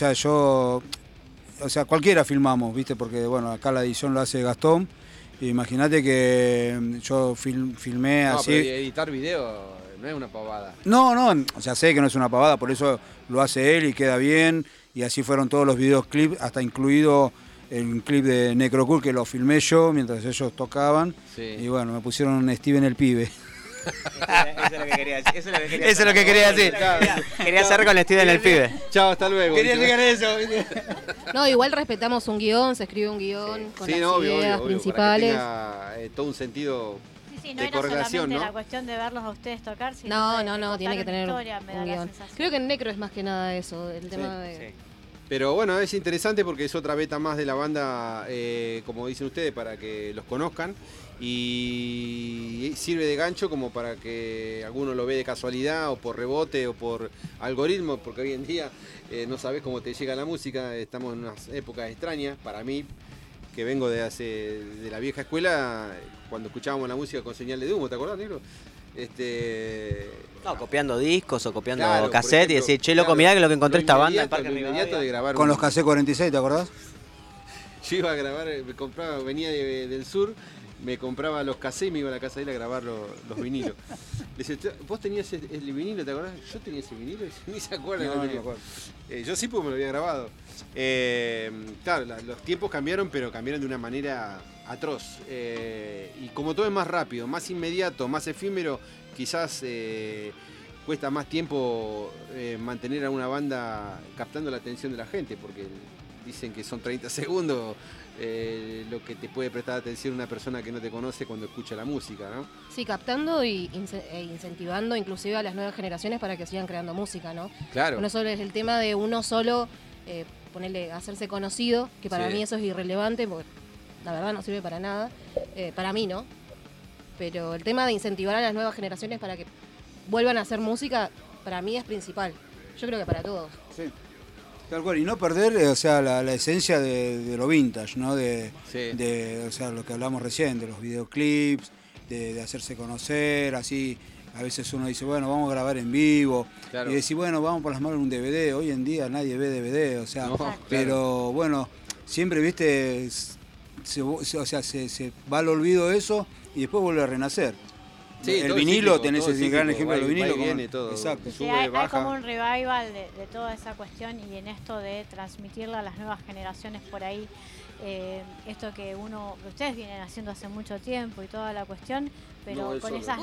cualquiera filmamos, ¿viste? Porque, bueno, acá la edición lo hace Gastón. Imagínate que yo filmé así... Pero editar video no es una pavada. No, sé que no es una pavada, por eso lo hace él y queda bien. Y así fueron todos los videoclips, hasta incluido el clip de Necrocult que lo filmé yo mientras ellos tocaban. Sí. Y bueno, me pusieron Steven el pibe. Eso es lo que quería decir. Eso es lo que quería decir. Quería hacer con Steven el pibe. Chao, hasta luego. Quería llegar a eso. No, igual respetamos un guión, se escribe un guión con las ideas principales. Para que tenga todo un sentido Sí, no de era correlación, solamente ¿no? la cuestión de verlos a ustedes tocar, sino no, tiene que tener historia, un guión. Creo que en Necro es más que nada eso, el tema de... Sí. Pero bueno, es interesante porque es otra beta más de la banda, como dicen ustedes, para que los conozcan. Y sirve de gancho como para que alguno lo ve de casualidad o por rebote o por algoritmo, porque hoy en día no sabes cómo te llega la música. Estamos en unas épocas extrañas para mí, que vengo de la vieja escuela, cuando escuchábamos la música con señal de humo, ¿te acordás, negro? No, copiando discos o copiando cassette y decir, che, loco, mirá que lo que encontré esta banda en Parque Rivadavia. De grabar con los cassette 46, ¿te acordás? Yo iba a grabar, venía del sur, me compraba los cassettes y me iba a la casa de él a grabar los vinilos. Le decía, ¿vos tenías el vinilo, te acordás? Yo tenía ese vinilo y ni se acuerdan. No me acuerdo. Yo sí, porque me lo había grabado. Claro, los tiempos cambiaron, pero cambiaron de una manera atroz. Y como todo es más rápido, más inmediato, más efímero, quizás cuesta más tiempo mantener a una banda captando la atención de la gente, porque dicen que son 30 segundos lo que te puede prestar atención una persona que no te conoce cuando escucha la música, ¿no? Sí, captando e incentivando inclusive a las nuevas generaciones para que sigan creando música, ¿no? Claro. No solo es el tema de uno solo hacerse conocido, que para mí eso es irrelevante, porque la verdad no sirve para nada, para mí, ¿no? Pero el tema de incentivar a las nuevas generaciones para que vuelvan a hacer música, para mí es principal. Yo creo que para todos. Sí. Tal cual, y no perder, la esencia de lo vintage, ¿no? Lo que hablamos recién, de los videoclips, de hacerse conocer, así. A veces uno dice, bueno, vamos a grabar en vivo. Claro. Y decir, bueno, vamos por las manos en un DVD. Hoy en día nadie ve DVD, pero bueno, siempre, viste, se va al olvido eso y después vuelve a renacer. Sí, el vinilo, tenés ese gran ejemplo del vinilo. Viene todo. Exacto. Sí, hay como un revival de toda esa cuestión, y en esto de transmitirla a las nuevas generaciones por ahí, esto que ustedes vienen haciendo hace mucho tiempo y toda la cuestión, pero con esas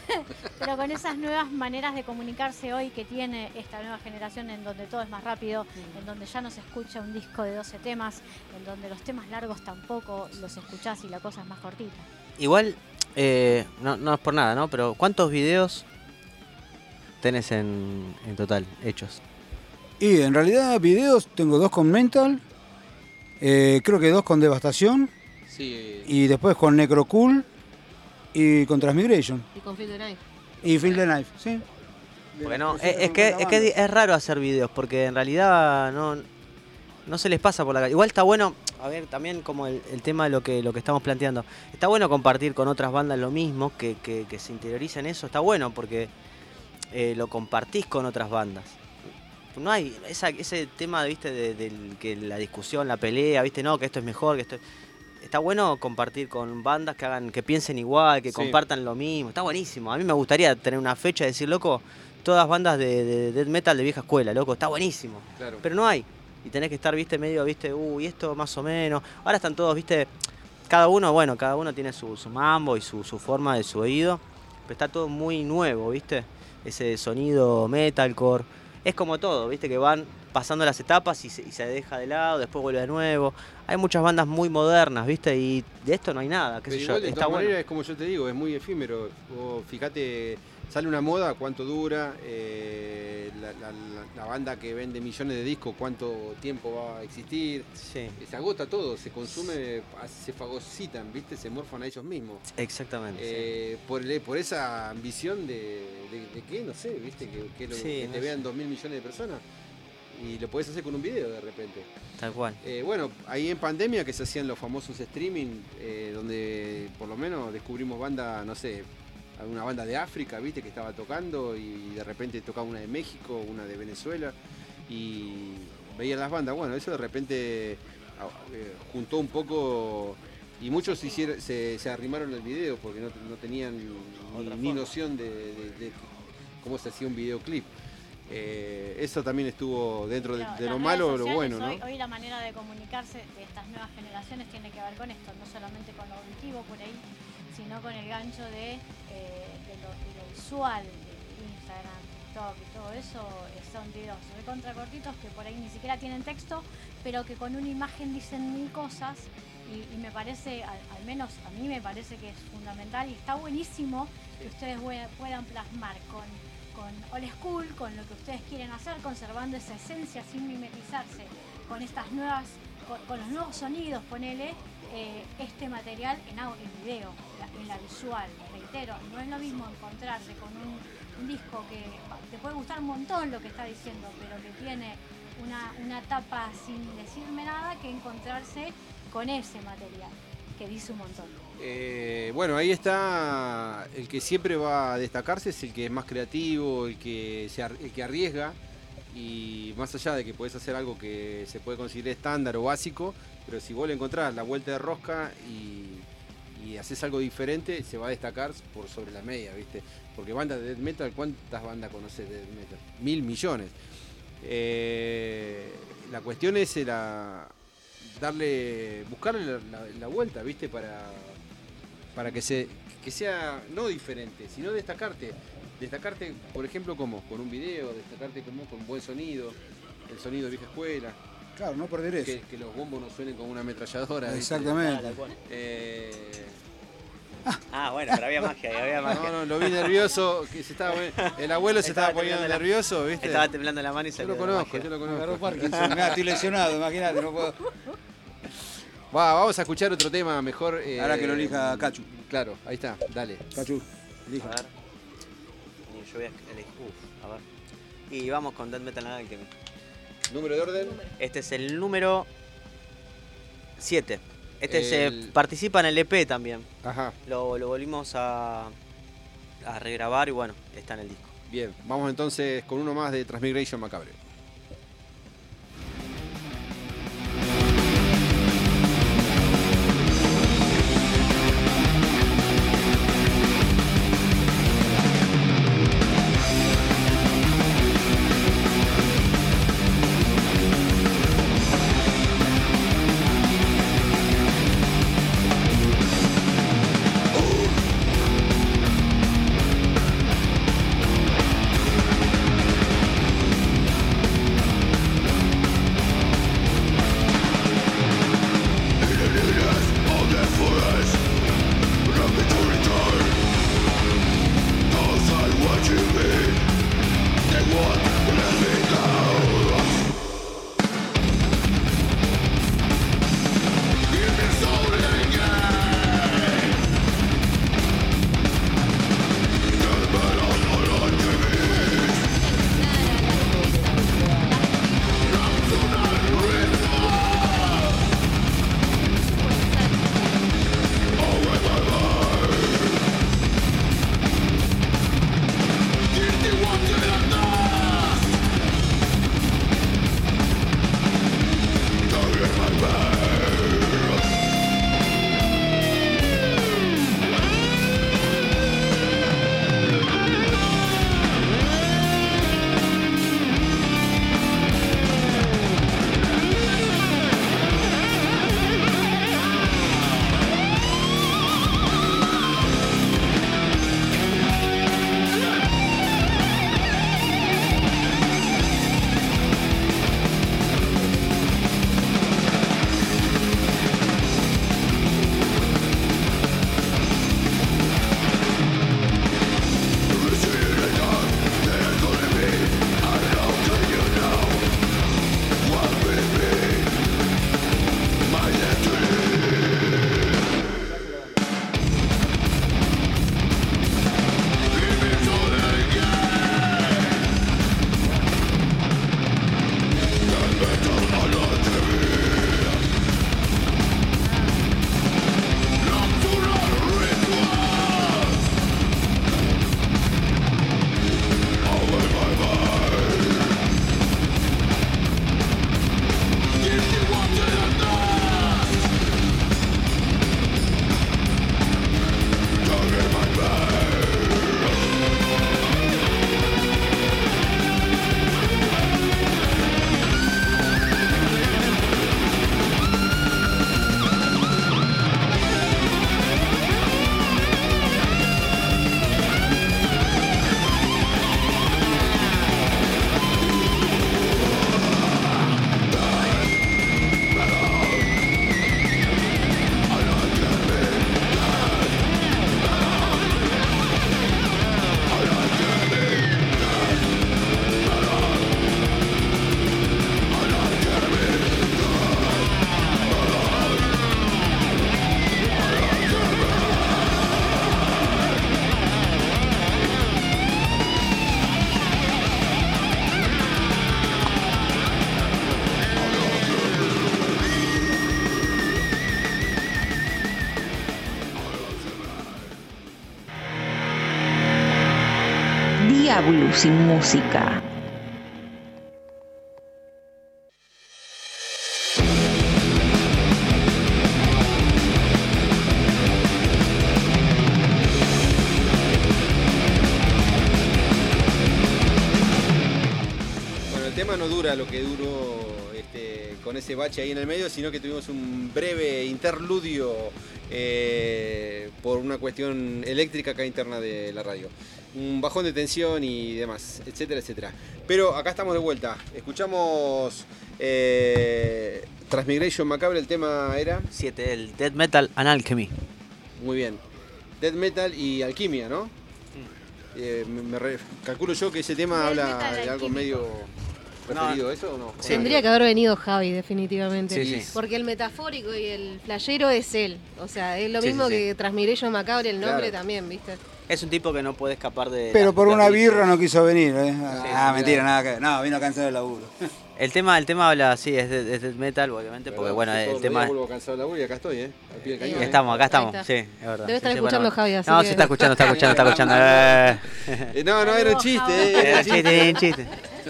nuevas maneras de comunicarse hoy que tiene esta nueva generación, en donde todo es más rápido, en donde ya no se escucha un disco de 12 temas, en donde los temas largos tampoco los escuchás y la cosa es más cortita. Igual, no es por nada, ¿no? Pero ¿cuántos videos tenés en total hechos? Y en realidad videos tengo 2 con Mental, creo que 2 con Devastación, sí. Y después con Necrocool y con Transmigration. Y con Feel the Knife. Y Feel the Knife, sí. Bueno, es que es raro hacer videos, porque en realidad no se les pasa por la calle. Igual está bueno, a ver, también como el tema de lo que estamos planteando. Está bueno compartir con otras bandas lo mismo, que se interioricen eso. Está bueno porque lo compartís con otras bandas. No hay ese tema, viste, de que la discusión, la pelea, viste, no, que esto es mejor, que esto... Está bueno compartir con bandas que piensen igual, que compartan lo mismo. Está buenísimo. A mí me gustaría tener una fecha y decir, loco, todas bandas de death metal de vieja escuela, loco, está buenísimo. Claro. Pero no hay. Y tenés que estar, viste, medio, viste, y esto más o menos. Ahora están todos, viste, cada uno tiene su mambo y su forma de su oído. Pero está todo muy nuevo, viste. Ese sonido metalcore. Es como todo, viste, que van pasando las etapas y se deja de lado, después vuelve de nuevo. Hay muchas bandas muy modernas, viste, y de esto no hay nada, qué sé yo. De todas maneras, es como yo te digo, es muy efímero. Vos fíjate, sale una moda, cuánto dura, la banda que vende millones de discos, cuánto tiempo va a existir. Sí. Se agota todo, se consume, se fagocitan, viste, se morfan a ellos mismos. Exactamente. Sí. Por esa ambición de que, no sé, viste, que te vean 2.000 millones de personas. Y lo podés hacer con un video de repente. Tal cual. Bueno, ahí en pandemia que se hacían los famosos streaming, donde por lo menos descubrimos banda, no sé, alguna banda de África, viste, que estaba tocando, y de repente tocaba una de México, una de Venezuela, y veían las bandas. Bueno, eso de repente juntó un poco, y muchos se arrimaron al video porque no tenían ni noción de cómo se hacía un videoclip. Eso también estuvo dentro de lo malo o lo bueno, ¿no? Hoy la manera de comunicarse de estas nuevas generaciones tiene que ver con esto, no solamente con lo auditivo por ahí, sino con el gancho de lo visual, de Instagram, TikTok y todo eso. Son videos recontra cortitos que por ahí ni siquiera tienen texto, pero que con una imagen dicen 1000 cosas, y me parece, al menos a mí me parece que es fundamental, y está buenísimo que ustedes puedan plasmar con old school, con lo que ustedes quieren hacer, conservando esa esencia sin mimetizarse con estas nuevas, con los nuevos sonidos, ponele este material en video, en la visual. Reitero, no es lo mismo encontrarse con un disco que te puede gustar un montón lo que está diciendo, pero que tiene una tapa sin decirme nada, que encontrarse con ese material que dice un montón. Bueno, ahí está, el que siempre va a destacarse es el que es más creativo, el que arriesga, y más allá de que podés hacer algo que se puede considerar estándar o básico, pero si vos le encontrás la vuelta de rosca y haces algo diferente, se va a destacar por sobre la media, ¿viste? Porque bandas de death metal, ¿cuántas bandas conocés de death metal? 1.000 millones. La cuestión es buscarle la vuelta, ¿viste? Para que sea no diferente, sino destacarte. Destacarte, por ejemplo, ¿cómo? Con un video, destacarte como con buen sonido, el sonido de vieja escuela. Claro, no perder eso. Que los bombos no suenen como una ametralladora. Exactamente. Bueno, pero había magia, No, lo vi nervioso, el abuelo se estaba poniendo nervioso, ¿viste? Estaba temblando la mano y yo lo conozco. Agarró Parkinson, estoy lesionado, imagínate, no puedo. Vamos a escuchar otro tema mejor. Ahora que lo elija Cachu. Claro, ahí está, dale. Cachu, elija. A ver. Yo voy a elegir. A ver. Y vamos con Death Metal Alchemy. ¿Número de orden? Este es el número 7. Se participa en el EP también. Ajá. Lo volvimos a regrabar y bueno, está en el disco. Bien, vamos entonces con uno más de Transmigration Macabre. Diablo sin música. Bueno, el tema no dura lo que duró con ese bache ahí en el medio, sino que tuvimos un breve interludio por una cuestión eléctrica acá interna de la radio. Un bajón de tensión y demás, etcétera, etcétera. Pero acá estamos de vuelta. Escuchamos Transmigration Macabre, el tema era... 7, el Death Metal and Alchemy. Muy bien. Death Metal y Alquimia, ¿no? Calculo yo que ese tema habla de algo medio referido a eso, ¿o no? Sí. Tendría que haber venido Javi, definitivamente. Sí. Porque el metafórico y el flashero es él. O sea, es lo mismo que Transmigration Macabre, el nombre también, ¿viste? Es un tipo que no puede escapar de... Pero por una birra no quiso venir, ¿eh? Mentira, nada que... No, vino a cansar el laburo. El tema habla, sí, es de metal, obviamente, porque bueno, el tema... Vuelvo cansado del laburo y acá estoy, al pie del cañón. Acá estamos, sí, es verdad. Debe estar escuchando Javi, así No, que... se está escuchando. No, era un chiste, Era un chiste.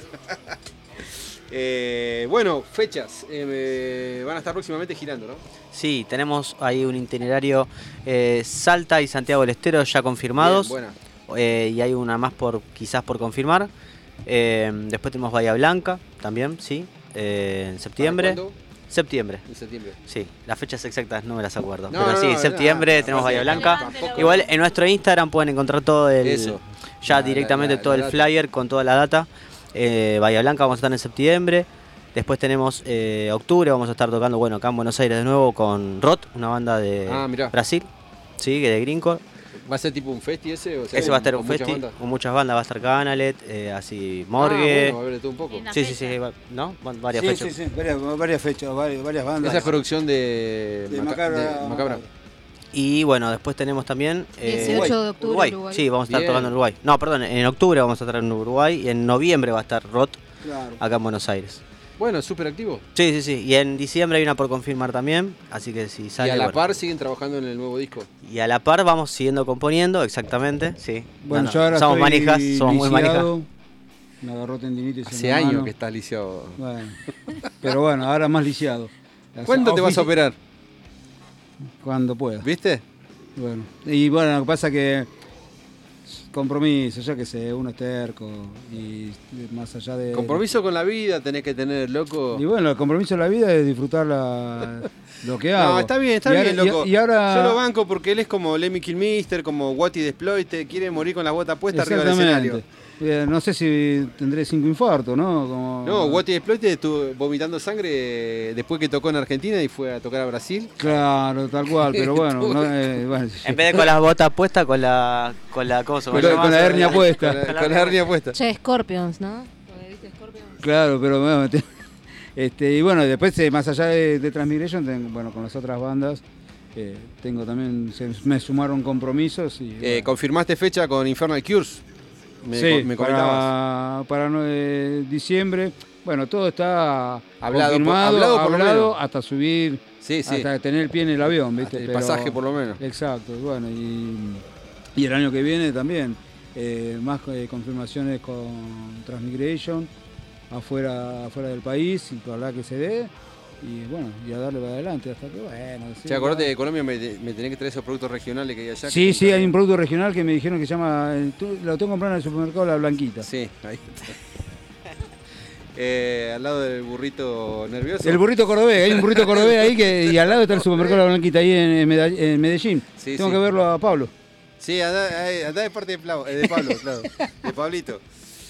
Bueno, fechas. Van a estar próximamente girando, ¿no? Sí, tenemos ahí un itinerario Salta y Santiago del Estero ya confirmados. Bien, buena. Y hay una más quizás por confirmar. Después tenemos Bahía Blanca también, sí, en septiembre. ¿Cuándo? Septiembre. En septiembre. Sí, las fechas exactas no me las acuerdo. No, pero sí, septiembre tenemos Bahía Blanca. Igual en nuestro Instagram pueden encontrar todo directamente todo el flyer con toda la data. Bahía Blanca vamos a estar en septiembre. Después tenemos octubre, vamos a estar tocando, bueno, acá en Buenos Aires de nuevo con Rot, una banda de Brasil, sí, de Greencore. ¿Va a ser tipo un festi ese? O sea, ese va a estar un festi con muchas bandas, va a estar Canalet, así Morgue. Bueno, va a haber de todo un poco. Sí, ¿no? Varias fechas. Sí, varias fechas, varias bandas. Esa es producción de Macabra. Y bueno, después tenemos también 18 de octubre Uruguay. Sí, vamos a estar tocando en Uruguay. No, perdón, en octubre vamos a estar en Uruguay y en noviembre va a estar Rot acá en Buenos Aires. Bueno, súper activo. Sí. Y en diciembre hay una por confirmar también, así que si sale... Y a la par siguen trabajando en el nuevo disco. Y a la par vamos siguiendo componiendo, exactamente, sí. Bueno, yo ahora somos manijas, somos muy manijas. Me agarró tendinitis Hace años que estás lisiado. Bueno, pero bueno, ahora más lisiado. ¿Cuándo te vas a operar? Cuando pueda. ¿Viste? Bueno, y bueno, lo que pasa que compromiso, yo qué sé, uno es terco y más allá de... Compromiso con la vida tenés que tener, loco. Y bueno, el compromiso de la vida es disfrutar lo que hago. No, está bien, loco. Y ahora... Yo lo banco porque él es como Lemmy Kilmister, como Watty de Exploited, quiere morir con la bota puesta arriba del escenario. No sé si tendré 5 infartos, ¿no? No, Watty de Exploited estuvo vomitando sangre después que tocó en Argentina y fue a tocar a Brasil. Claro, tal cual, pero bueno. En vez de con las botas puestas, con la cosa. Con la hernia puesta. Con la hernia puesta. Che, Scorpions, ¿no? ¿Viste Scorpions? Claro, pero bueno, y bueno, después más allá de Transmigration, bueno, con las otras bandas, tengo también, me sumaron compromisos. Y, bueno. ¿Confirmaste fecha con Infernal Cures? Me para diciembre. Bueno, todo está hablado hasta subir, hasta tener el pie en el avión, ¿viste? El pasaje por lo menos. Exacto, bueno, y el año que viene también, más confirmaciones con Transmigration, afuera del país, y ojalá que se dé. Y bueno, y a darle para adelante hasta que bueno. Sí, acordate de Colombia, me tenés que traer esos productos regionales que hay allá. Sí, hay un producto regional que me dijeron que se llama, lo tengo que comprar en el supermercado La Blanquita. Sí, ahí está. Al lado del burrito nervioso. El burrito cordobés, hay un burrito cordobés ahí y al lado está el supermercado La Blanquita, ahí en Medellín. Tengo que verlo a Pablo. Sí, anda de parte de Pablo, claro, de Pablito.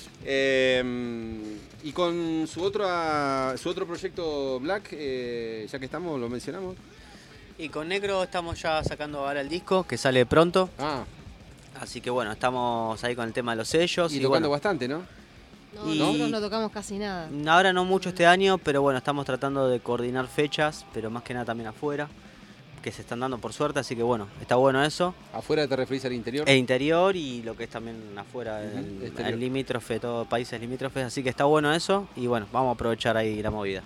Y con su otro proyecto Black, ya que estamos, lo mencionamos. Y con Necro estamos ya sacando ahora el disco, que sale pronto. Así que bueno, estamos ahí con el tema de los sellos. Y tocando bastante, ¿no? No, nosotros no tocamos casi nada. Ahora no mucho este año, pero bueno, estamos tratando de coordinar fechas, pero más que nada también afuera, que se están dando por suerte, así que bueno, está bueno eso. ¿Afuera te referís al interior? El interior y lo que es también afuera, el limítrofe, todos países limítrofes, así que está bueno eso y bueno, vamos a aprovechar ahí la movida.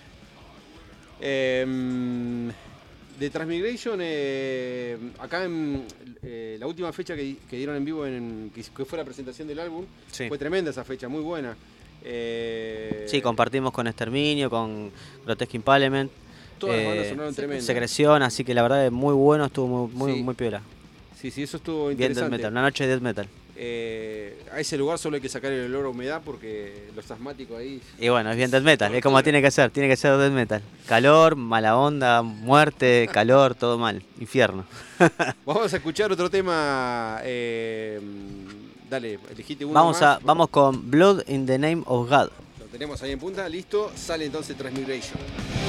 De Transmigration, acá en la última fecha que dieron en vivo, que fue la presentación del álbum, fue tremenda esa fecha, muy buena. Sí, compartimos con Exterminio, con Grotesque Impalement. Todas las bandas sonaron tremendas. Secreción, así que la verdad es muy bueno, estuvo muy piola. Sí, eso estuvo interesante. Bien Death Metal, una noche de Death Metal. a ese lugar solo hay que sacar el olor a humedad porque los asmáticos ahí... Y bueno, es bien death metal, es como tiene que ser death metal. Calor, mala onda, muerte, calor, todo mal, infierno. Vamos a escuchar otro tema, dale, elegite uno más. Vamos con Blood in the Name of God. Lo tenemos ahí en punta, listo, sale entonces Transmigration.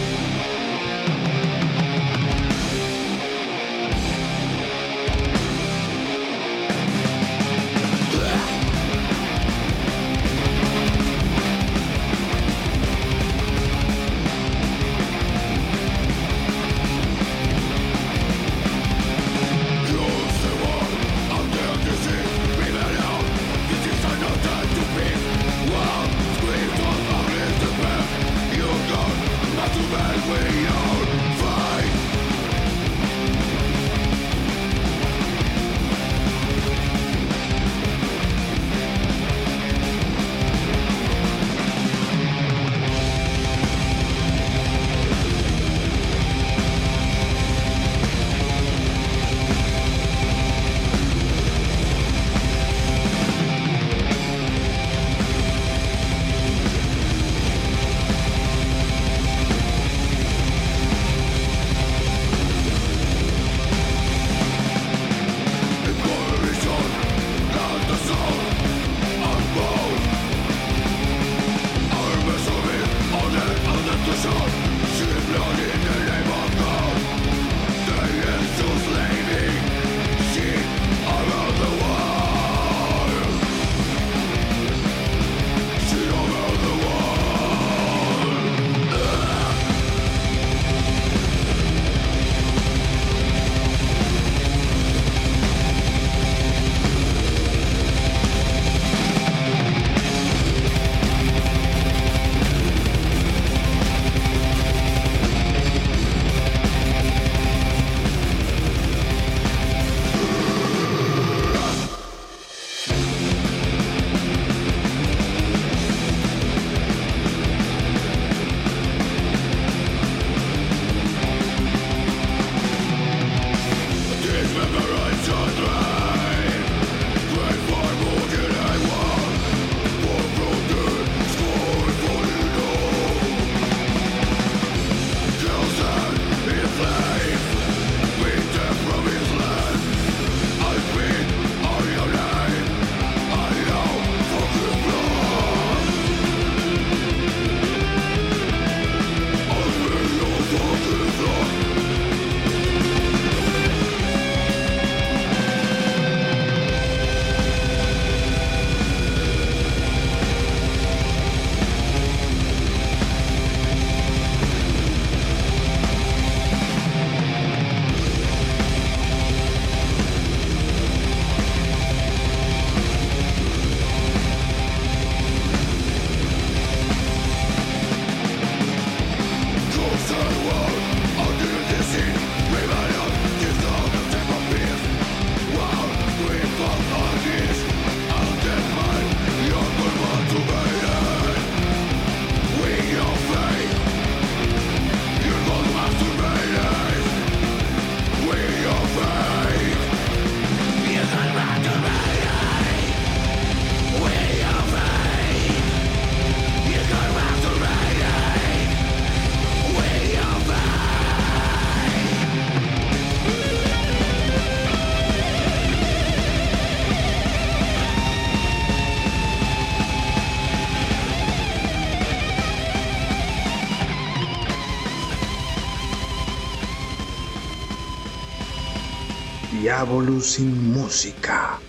Diabolus sin música.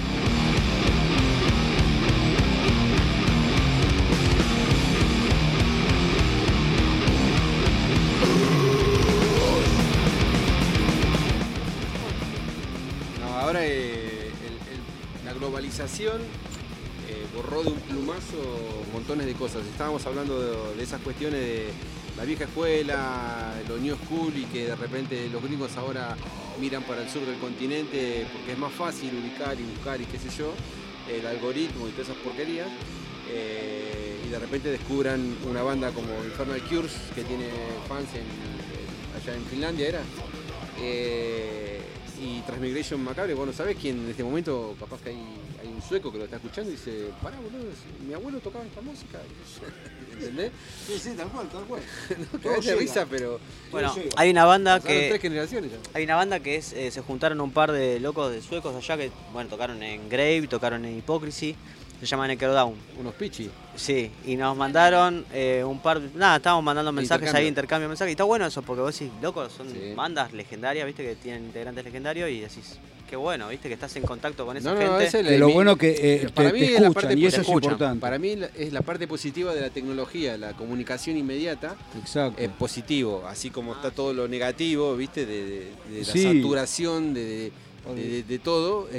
No, ahora la globalización borró de un plumazo montones de cosas. Estábamos hablando de esas cuestiones de la vieja escuela, lo new school, y que de repente los gringos ahora miran para el sur del continente porque es más fácil ubicar y buscar y qué sé yo, el algoritmo y todas esas porquerías, y de repente descubran una banda como Infernal Cures, que tiene fans allá en Finlandia, ¿era? y Transmigration Macabre, vos no sabés quién en este momento, capaz que hay un sueco que lo está escuchando y dice, pará boludo, mi abuelo tocaba esta música. ¿Entendés? Sí, tal cual. No, que de risa, pero... Bueno, hay una banda pasaron que... 3 generaciones ya. Hay una banda que se juntaron un par de locos de suecos allá que, bueno, tocaron en Grave, tocaron en Hypocrisy, se llama Necrodown. Unos pichis. Sí, y nos mandaron un par... Nada, estábamos mandando mensajes ahí, intercambio de mensajes. Y está bueno eso, porque vos decís, locos, son bandas legendarias, viste, que tienen integrantes legendarios y decís, qué bueno, viste, que estás en contacto con esa gente. Que lo bueno que para te mí escuchan, y eso es importante. Para mí es la parte positiva de la tecnología, la comunicación inmediata. Exacto. Es positivo, así como está todo lo negativo, viste, de la saturación de todo.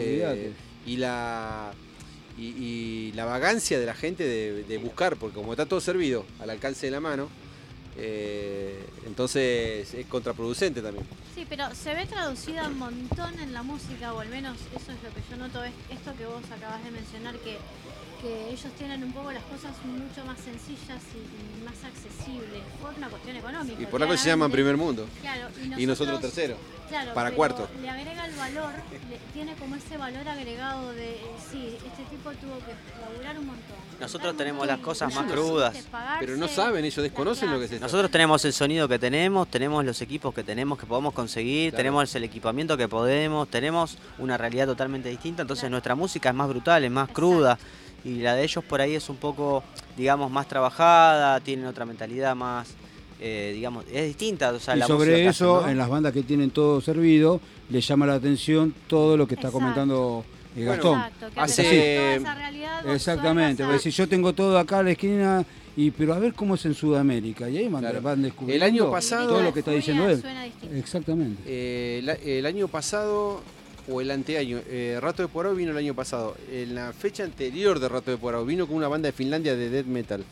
Y la vagancia de la gente de buscar, porque como está todo servido al alcance de la mano, entonces es contraproducente también. Sí, pero se ve traducida un montón en la música, o al menos eso es lo que yo noto, es esto que vos acabas de mencionar, que ellos tienen un poco las cosas mucho más sencillas y más accesibles, por una cuestión económica. Y por algo se llaman primer mundo. Claro, y nosotros tercero. Claro, para cuarto. Le agrega el valor, tiene como ese valor agregado de, sí, este tipo tuvo que laburar un montón. Nosotros tenemos las cosas más crudas. Pero no saben, ellos desconocen lo que es esto. Nosotros tenemos el sonido que tenemos los equipos que tenemos, que podemos conseguir, tenemos el equipamiento que podemos, tenemos una realidad totalmente distinta, entonces nuestra música es más brutal, es más cruda. Y la de ellos por ahí es un poco, digamos, más trabajada, tienen otra mentalidad más, digamos, es distinta. O sea, y la sobre música eso, hacen, ¿no? En las bandas que tienen todo servido, les llama la atención todo lo que está comentando Gastón. Exacto, que toda esa realidad, exactamente, porque si yo tengo todo acá a la esquina, pero a ver cómo es en Sudamérica, y ahí van descubriendo el año pasado, todo lo que está diciendo él. Exactamente. El año pasado... o el anteaño, Rato de Porao vino el año pasado. En la fecha anterior de Rato de Porao vino con una banda de Finlandia de death metal.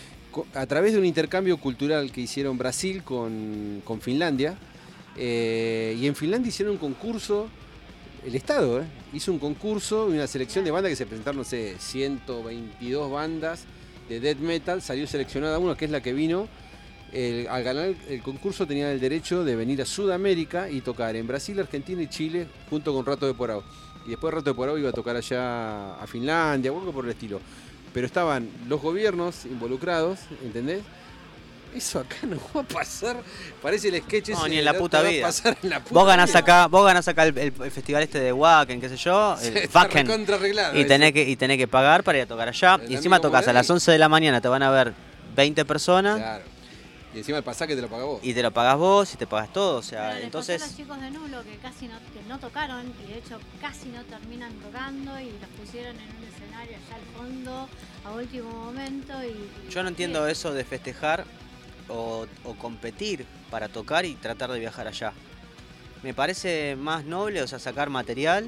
A través de un intercambio cultural que hicieron Brasil con Finlandia. Y en Finlandia hicieron un concurso, el Estado hizo un concurso y una selección de bandas que se presentaron, no sé, 122 bandas de death metal. Salió seleccionada una que es la que vino. Al ganar el concurso tenían el derecho de venir a Sudamérica y tocar en Brasil, Argentina y Chile junto con Rato de Porao. Y después Rato de Porao iba a tocar allá a Finlandia o algo por el estilo. Pero estaban los gobiernos involucrados, ¿entendés? Eso acá no va a pasar. Parece el sketch ese. No, ni en la puta vida. Vos ganás acá el festival este de Wacken, qué sé yo, el Wacken. Y tenés que pagar para ir a tocar allá. Y encima tocas a las 11 de la mañana, te van a ver 20 personas. Claro. Y encima el pasaje te lo pagas vos. Y te lo pagas vos y te pagas todo, o sea, pero entonces... Les pasó a los chicos de Nulo que casi no tocaron, y de hecho casi no terminan tocando, y los pusieron en un escenario allá al fondo a último momento. Yo no entiendo eso de festejar o competir para tocar y tratar de viajar allá. Me parece más noble, o sea, sacar material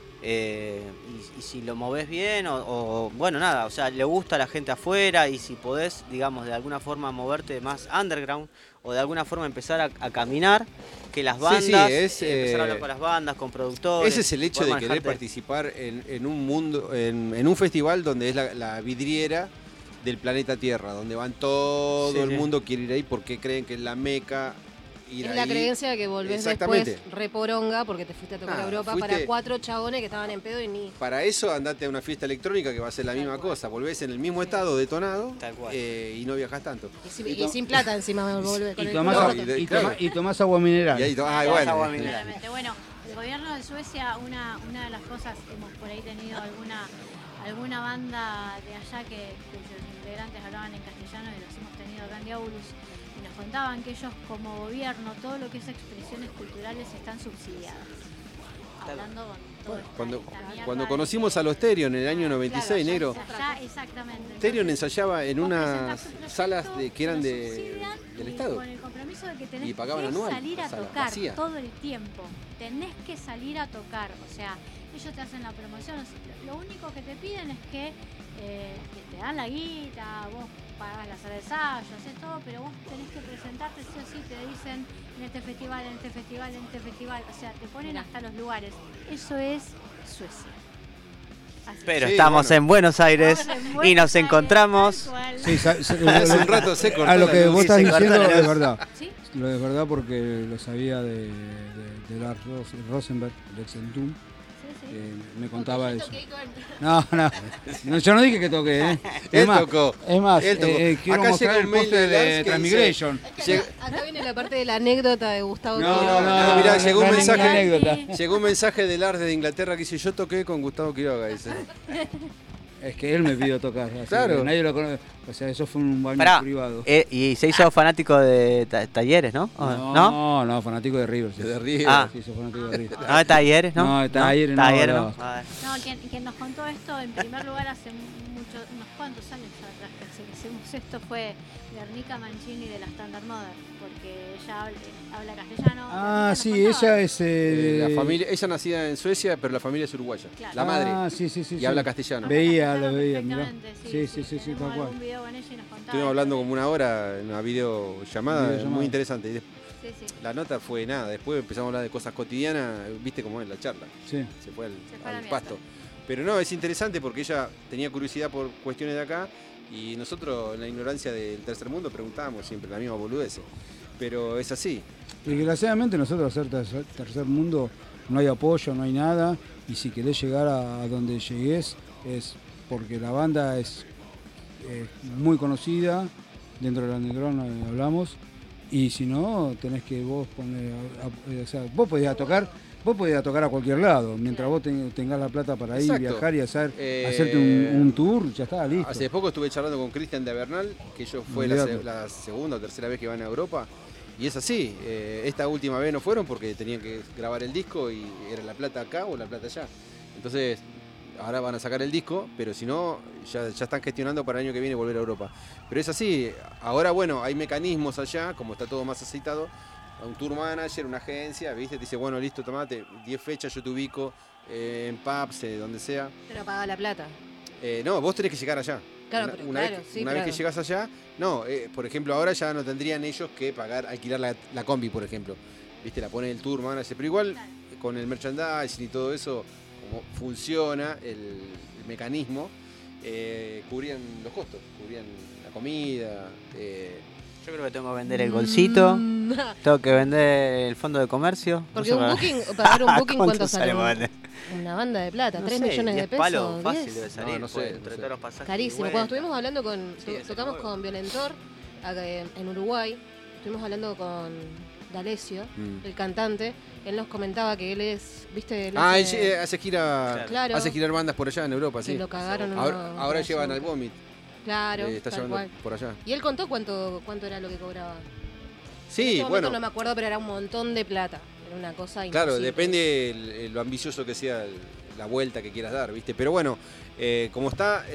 y si lo movés bien o bueno, nada, o sea, le gusta a la gente afuera, y si podés, digamos, de alguna forma moverte más underground o de alguna forma empezar a caminar, que las bandas, empezar a hablar con las bandas, con productores. Ese es el hecho de querer participar en un mundo, en un festival donde es la vidriera del planeta Tierra, donde van todo el mundo quiere ir ahí porque creen que es la meca. Es la creencia de que volvés después reporonga porque te fuiste a tocar a Europa para 4 chabones que estaban en pedo y ni... Para eso andate a una fiesta electrónica que va a ser la misma cosa. Volvés en el mismo estado detonado y no viajás tanto. Y sin plata encima me volvés con y tomás agua mineral. Bueno, el gobierno de Suecia, una de las cosas, hemos por ahí tenido alguna banda de allá que cuyos integrantes hablaban en castellano, y los hemos tenido acá en Diabolus. Nos contaban que ellos como gobierno, todo lo que es expresiones culturales están subsidiadas. Hablando con todo cuando conocimos a los Therion en el año 96, negro. Exactamente. Therion ensayaba en unas salas que eran del Estado. Con el compromiso de que tenés y pagaban anual, que salir a tocar todo el tiempo. Tenés que salir a tocar. O sea, ellos te hacen la promoción. Lo único que te piden es que te dan la guita, vos pagás la sala de ensayo, haces todo, pero vos tenés que presentarte sí o sí, te dicen en este festival, en este festival, en este festival, o sea, te ponen hasta los lugares. Eso es Suecia. Pero estamos en Buenos Aires y nos encontramos. Hace un rato se cortó. A lo que vos estás diciendo es verdad. ¿Sí? lo de verdad porque lo sabía de Lars Rosenberg, de Exentum. Me contaba eso. No, yo no dije que toqué, Él tocó. Es más, Acá quiero mostrar el póster de Transmigration. Acá viene la parte de la anécdota de Gustavo Quiroga. No, mirá, llegó un mensaje de Lars de Inglaterra que dice: yo toqué con Gustavo Quiroga, dice. Es que él me pidió tocar, así claro. Nadie lo conoce. O sea, eso fue un baño privado. Y se hizo fanático de Talleres, ¿no? No, fanático de River. Sí. De River. Sí, soy fanático de River. No, de Talleres, ¿no? No, de Talleres no. No, quien nos contó esto en primer lugar hace unos cuantos años atrás que hicimos esto fue Guernica Mancini de la Standard Modern, porque ella habla castellano. Sí, ella es... la familia, ella nacida en Suecia, pero la familia es uruguaya. Claro. La madre. Sí. Y habla castellano. Lo veía, mirá. Sí, tal cual. Estuvimos hablando como una hora en una videollamada muy interesante. Y la nota fue nada, después empezamos a hablar de cosas cotidianas, viste cómo es la charla. Sí. Se fue al pasto. Pero no, es interesante porque ella tenía curiosidad por cuestiones de acá y nosotros en la ignorancia del tercer mundo preguntábamos siempre la misma boludez. Pero es así. Y desgraciadamente nosotros hacer tercer mundo no hay apoyo, no hay nada, y si querés llegar a donde llegues es porque la banda es muy conocida, dentro del underground hablamos, y si no, tenés que vos poner, vos podías tocar a cualquier lado, mientras vos tengas la plata para ir, viajar y hacerte un tour, ya está, listo. Hace poco estuve charlando con Cristian de Bernal, que ellos fue la segunda o tercera vez que van a Europa, y es así, esta última vez no fueron porque tenían que grabar el disco y era la plata acá o la plata allá. Entonces, ahora van a sacar el disco, pero si no, ya están gestionando para el año que viene volver a Europa. Pero es así, ahora bueno, hay mecanismos allá, como está todo más aceitado, un tour manager, una agencia, ¿viste? Te dice, bueno, listo, tomate, 10 fechas, yo te ubico en pubs, donde sea. Pero paga la plata. No, vos tenés que llegar allá. Claro, una vez que llegas allá, no, por ejemplo, ahora ya no tendrían ellos que alquilar la combi, por ejemplo. ¿Viste? La pone el tour manager, pero igual con el merchandising y todo eso, como funciona el mecanismo, cubrían los costos, cubrían la comida. Yo creo que tengo que vender el bolsito, tengo que vender el fondo de comercio. Porque pagar un booking, ¿cuánto sale? Una banda de plata, no 3 millones de pesos. Palos, fácil debe salir. No sé. Carísimo. Cuando estuvimos hablando tocamos con Violentor en Uruguay, estuvimos hablando con D'Alessio, el cantante. Él nos comentaba que él es, ¿viste? Él hace gira, claro. Hace girar bandas por allá en Europa, sí. Lo cagaron. Ahora llevan al Vomit. Claro, está llevando por allá. Y él contó cuánto era lo que cobraba. Sí, en bueno. No me acuerdo, pero era un montón de plata. Era una cosa imposible. Claro, depende lo ambicioso que sea la vuelta que quieras dar, ¿viste? Pero bueno, como está,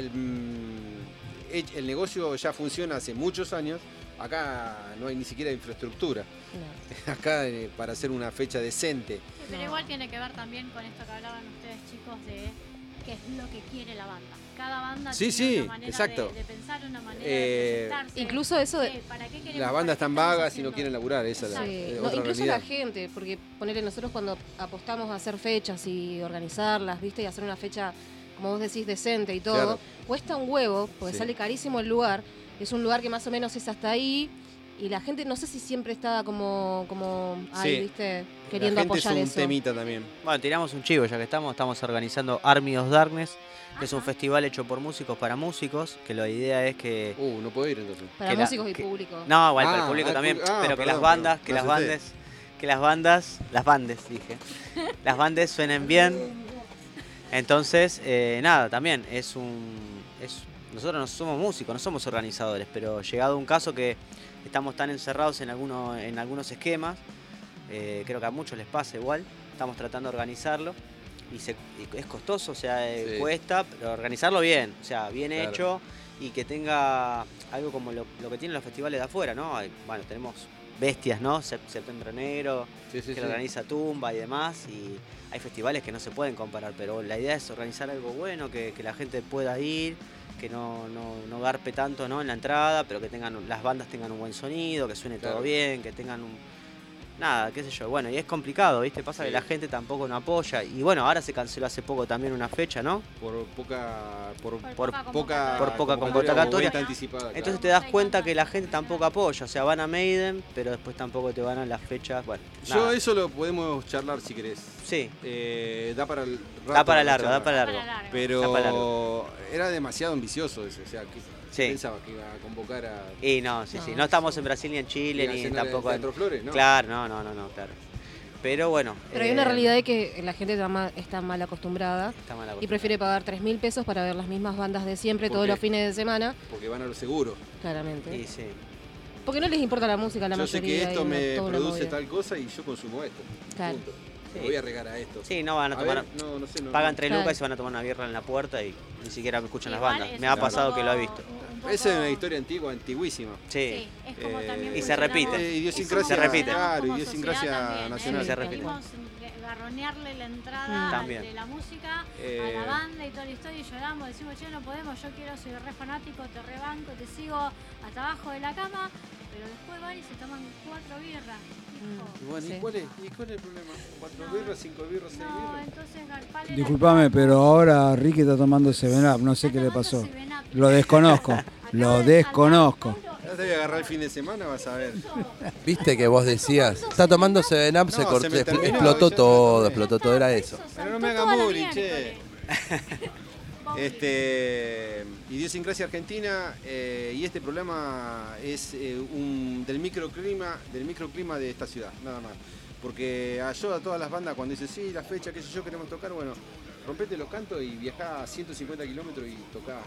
el negocio ya funciona hace muchos años. Acá no hay ni siquiera infraestructura. No. Acá para hacer una fecha decente. Pero igual tiene que ver también con esto que hablaban ustedes, chicos, de qué es lo que quiere la banda. Cada banda tiene una manera de pensar, una manera de presentarse. Incluso eso de... Las bandas están vagas y no quieren laburar, esa es otra incluso realidad. La gente, porque ponele nosotros cuando apostamos a hacer fechas y organizarlas, ¿viste? Y hacer una fecha, como vos decís, decente y todo, claro. Cuesta un huevo, porque sale carísimo el lugar. Es un lugar que más o menos es hasta ahí. Y la gente, no sé si siempre estaba como ahí, ¿viste? Queriendo apoyar eso. Es un temita también. Bueno, tiramos un chivo, ya que estamos organizando Army of Darkness, que es un festival hecho por músicos para músicos, que la idea es que... no puedo ir entonces. Para músicos y público. No, igual para el público también, pero que las bandas, las bandas suenen bien. Entonces, nada, también nosotros no somos músicos, no somos organizadores, pero llegado un caso que estamos tan encerrados en algunos esquemas, creo que a muchos les pasa igual, estamos tratando de organizarlo y es costoso, o sea, cuesta, pero organizarlo bien, o sea, bien hecho y que tenga algo como lo que tienen los festivales de afuera, ¿no? Bueno, tenemos bestias, ¿no? Septiembre Negro, que lo organiza Tumba y demás, y hay festivales que no se pueden comparar, pero la idea es organizar algo bueno, que la gente pueda ir, que no garpe tanto, ¿no? En la entrada, pero que las bandas tengan un buen sonido, que suene todo bien, que tengan nada, qué sé yo, bueno, y es complicado, ¿viste? Pasa que la gente tampoco no apoya. Y bueno, ahora se canceló hace poco también una fecha, ¿no? Por poca convocatoria. Entonces te das cuenta que la gente tampoco apoya, o sea, van a Maiden, pero después tampoco te van a las fechas, bueno. Yo eso lo podemos charlar si querés. Sí. Da para largo. Pero era demasiado ambicioso eso, o sea, pensaba que iba a convocar a... Y no estamos en Brasil ni en Chile, ni tampoco en... Flores, ¿no? Claro, no, claro. Pero bueno. Pero hay una realidad de que la gente está mal acostumbrada y prefiere pagar 3.000 pesos para ver las mismas bandas de siempre todos los fines de semana. Porque van a lo seguro. Claramente. Y sí. Porque no les importa la música, la mayoría. Yo sé que esto me produce tal cosa y yo consumo esto. Claro. Punto. Me voy a regar a esto. Sí, no van a tomar. Pagan 3 lucas y se van a tomar una birra en la puerta y ni siquiera me escuchan las bandas. Me ha pasado que lo he visto. Esa es una historia antiguísima. Sí. Es como también y se repite. Idiosincrasia, se repite. Claro, idiosincrasia nacional. Se repite. Garronearle la entrada También. de la música a la banda y toda la historia y lloramos, decimos, che, no podemos, yo quiero, soy re fanático, te rebanco, te sigo hasta abajo de la cama, pero después van y se toman 4 birras. Bueno, ¿y cuál es el problema? ¿4 birras, 5 birras, 6 birras? Entonces Garpal Disculpame, pero ahora Ricky está tomando 7-Up, no sé qué le pasó. Lo desconozco. Ya te voy a agarrar el fin de semana, vas a ver. Viste que vos decías, está tomando 7-Up, se cortó, explotó todo, era eso. Pero no me hagan bullying, che. Idiosincrasia argentina, y este problema es del microclima de esta ciudad, nada más. Porque yo a todas las bandas cuando dicen, sí, la fecha, qué sé yo, queremos tocar, bueno, rompete los cantos y viajá a 150 kilómetros y tocá.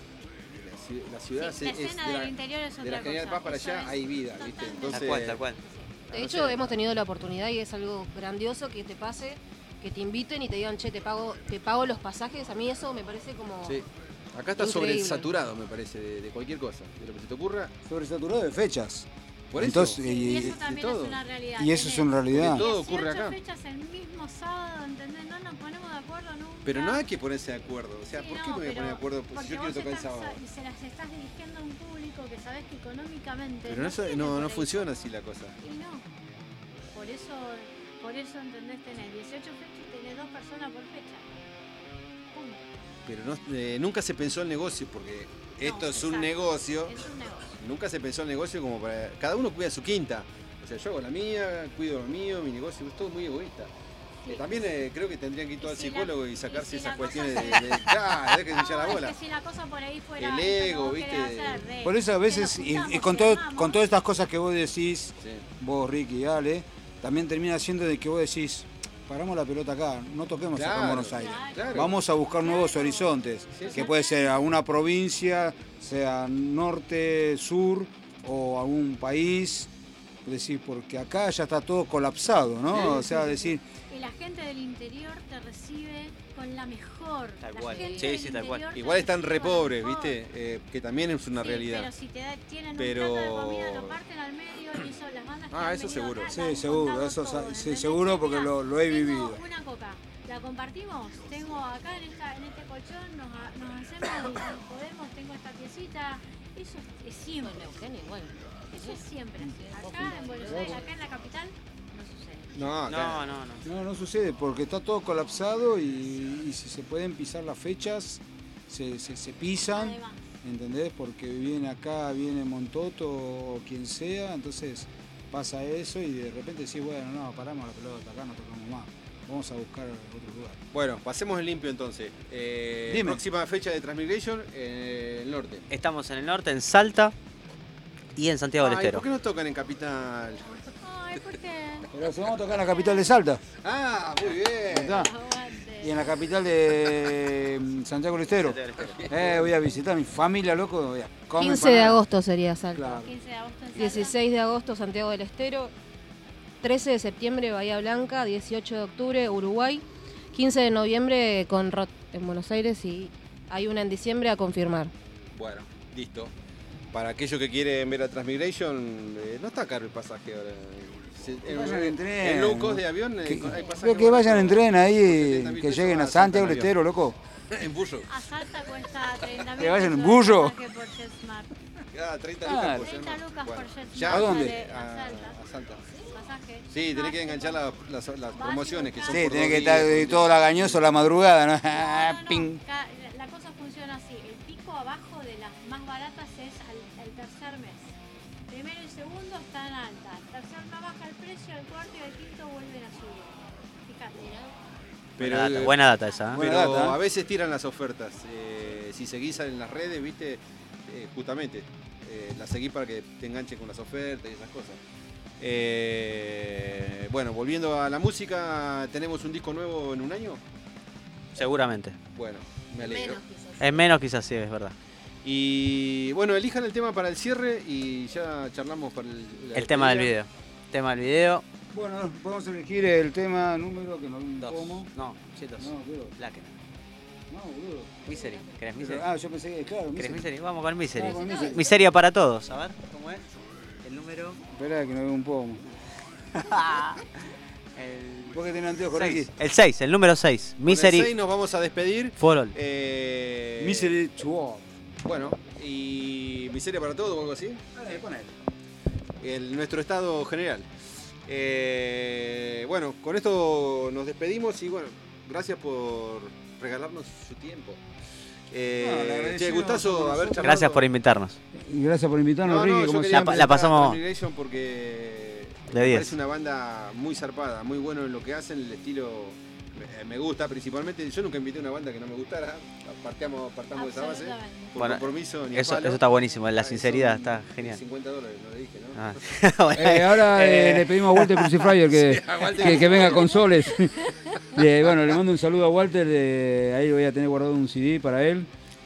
La ciudad sí, de la General Paz para allá hay vida, ¿viste? Entonces, tal cual. De hecho, hemos tenido la oportunidad y es algo grandioso que te pase, que te inviten y te digan, che, te pago los pasajes. A mí eso me parece como... Sí. Acá está sobresaturado, me parece, de cualquier cosa, de lo que se te ocurra. Sobresaturado de fechas. Por entonces, eso. Y eso también es una realidad. Y eso es una realidad. Todo ocurre acá. Fechas el mismo sábado, ¿entendés? No nos ponemos de acuerdo nunca. Pero no hay que ponerse de acuerdo. O sea, ¿por qué me voy a poner de acuerdo si yo quiero tocar el sábado? Y se las estás dirigiendo a un público que sabes que económicamente... Pero eso no funciona así la cosa. Y no. Por eso ¿entendés? Tenés 18 fechas y tenés 2 personas por fecha. Punto. Pero nunca se pensó el negocio, porque esto es un negocio. Nunca se pensó el negocio como para... Cada uno cuida su quinta. O sea, yo hago la mía, cuido lo mío, mi negocio, es todo muy egoísta. Sí. También creo que tendrían que ir todo al psicólogo y sacarse esas cuestiones de claro, que se la bola. Es que si la cosa por ahí fuera... El ego, ¿viste? Por eso a veces, y con todas estas cosas que vos decís, vos, Ricky y Ale, también termina siendo de que vos decís, paramos la pelota acá, no toquemos acá en Buenos Aires. Claro. Vamos a buscar nuevos horizontes, que puede ser a una provincia, sea norte, sur, o algún país. Es decir, porque acá ya está todo colapsado, ¿no? Sí, o sea, decir... Y la gente del interior te recibe con la mejor. Tal cual. Sí, tal cual. Igual están re pobres, ¿viste? Que también es una realidad. Pero si tienen un plato de comida, lo parten al medio y son las bandas que eso seguro. Acá, sí, seguro, eso sí, seguro porque lo he vivido. Una coca, la compartimos, tengo acá en este colchón, nos hacemos y podemos, tengo esta piecita. Eso es siempre. Eso es siempre así. Acá en Buenos Aires, acá en la capital, no sucede. No sucede porque está todo colapsado y si se pueden pisar las fechas, se pisan. Además. ¿Entendés? Porque viene Montoto o quien sea, entonces pasa eso y de repente decís, bueno, no, paramos la pelota, acá no tocamos más. Vamos a buscar otro lugar. Bueno, pasemos el limpio entonces. Próxima fecha de Transmigration en el norte. Estamos en el norte, en Salta y en Santiago del Estero. ¿Por qué no tocan en Capital? Ay, ¿por qué? Pero si vamos a tocar en la capital de Salta. Ah, muy bien. Y en la capital de Santiago del Estero. Voy a visitar a mi familia, loco. 15 de agosto sería Salta. Claro. 15 de agosto en Salta. 16 de agosto Santiago del Estero. 13 de septiembre Bahía Blanca. 18 de octubre Uruguay. 15 de noviembre Conrod en Buenos Aires y hay una en diciembre a confirmar. Bueno, listo. para aquellos que quieren ver a Transmigration, no está caro el pasaje ahora. En low cost de avión hay pasajes. Que vayan en tren ahí, que lleguen a Santiago del Estero, loco. En Bullo. A Salta cuesta 30.000. Que vayan en Bullo. 30 lucas por JetSmart. ¿A dónde? A Salta. Pasaje. Sí, tenés que enganchar las promociones que son. Sí, por tenés 2 que estar días. todo lagañoso a la madrugada, ¿no? No, Ping. la cosa funciona así. El pico abajo de las más baratas es el tercer mes. Primero y segundo están altas. El tercer no baja el precio, el cuarto y el quinto vuelven a subir. Fíjate, ¿no? Pero, buena data esa. Pero Buena data. a veces tiran las ofertas. Si seguís en las redes, viste, justamente, las seguís para que te enganches con las ofertas y esas cosas. Bueno, volviendo a la música, ¿tenemos un disco nuevo en un año? Seguramente. Bueno, me alegro. Menos quizás. Es menos quizás, sí, es verdad. Y bueno, elijan el tema para el cierre y ya charlamos para El tema del video. Bueno, podemos elegir el tema número que nos como. No, 102. No, boludo. Láquena. No, boludo. Misery. ¿Querés Misery? Yo pensé que, claro, ¿Querés Misery. Misery? Vamos con Misery. Vamos con Misery. Miseria para todos. A ver, ¿cómo es? El número. Esperá que no veo un pomo. ¿Vos que tenés anteojos, Ricky? El 6, el número 6. Misery. Con el 6 nos vamos a despedir. For all. Misery to all. Bueno, y Miseria para todo o algo así. Ponele. Nuestro estado general. Bueno, con esto nos despedimos y bueno, gracias por regalarnos su tiempo. Gustazo haber charlado. Gracias por invitarnos. Y gracias por invitarnos, Ricky. Como siempre. La pasamos porque de me 10. parece una banda muy zarpada, muy bueno en lo que hacen, el estilo me gusta principalmente. Yo nunca invité a una banda que no me gustara, partamos de esa base. Por compromiso, ni eso a palo. está buenísimo, la sinceridad está genial. $50, no le dije, ¿no? Ahora le pedimos a Walter Crucifrier que venga con soles. Bueno, le mando un saludo a Walter, ahí voy a tener guardado un CD para él.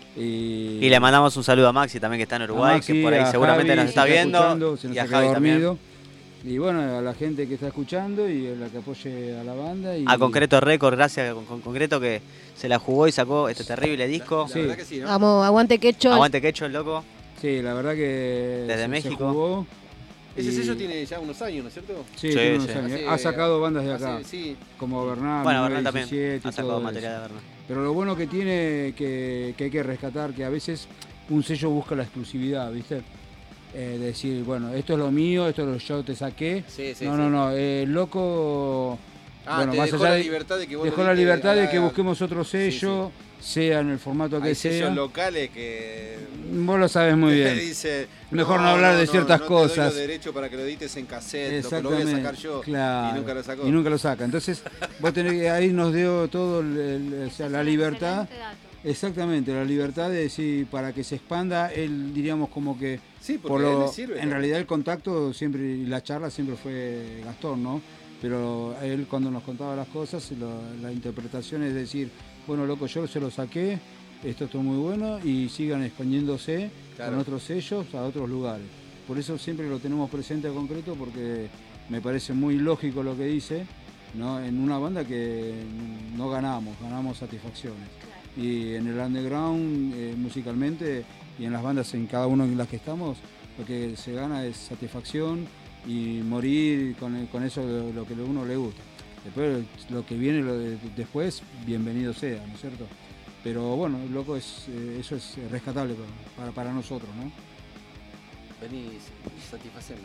Y le mandamos un saludo a Maxi también, que está en Uruguay, Maxi, que por ahí seguramente Javi, nos está viendo. Se nos Y a ha quedado Javi también. dormido. Y bueno, a la gente que está escuchando y a la que apoye a la banda. Y A Concreto Record, gracias con Concreto que se la jugó y sacó este terrible disco. La verdad que sí, ¿no? Vamos, aguante Quecho. Aguante Quecho, el loco. Sí, la verdad que Desde se México. jugó. Ese sello tiene ya unos años, ¿no es cierto? Sí, Sí, tiene unos sí. años. Así, Ha sacado bandas de acá, sí. como Bernal, Bueno, Bernal también 17 ha y sacado todo material eso. de Bernal. Pero lo bueno que tiene que hay que rescatar, que a veces un sello busca la exclusividad, ¿viste? Decir, bueno, esto es lo mío, esto es lo que yo te saqué. No, el loco... bueno, te más dejó allá la de, libertad de que vos dejó lo la diste libertad de a que busquemos otro sello, sea en el formato que hay sea. sellos locales que Vos lo sabes muy bien. dice, Mejor no hablar de ciertas cosas. Te doy los derechos para que lo edites en cassette, lo voy a sacar yo. Claro, y nunca lo sacó. Y nunca lo saca. Entonces, vos tenés que, ahí nos dio todo o sea, la libertad. Exactamente, la libertad de decir, para que se expanda, él diríamos como que Sí, porque a él le sirve. en realidad el contacto siempre y la charla siempre fue Gastón, ¿no? Pero él cuando nos contaba las cosas, la interpretación es decir, bueno, loco, yo se lo saqué, esto está muy bueno y sigan expandiéndose con otros sellos a otros lugares. Por eso siempre lo tenemos presente a Concreto porque me parece muy lógico lo que dice, ¿no? En una banda que no ganamos satisfacciones. Y en el underground, musicalmente, y en las bandas en cada uno en las que estamos, lo que se gana es satisfacción y morir con eso de lo que a uno le gusta. Después lo que viene después, bienvenido sea, ¿no es cierto? Pero bueno, loco, eso es rescatable para nosotros, ¿no? Vení y satisfacerme.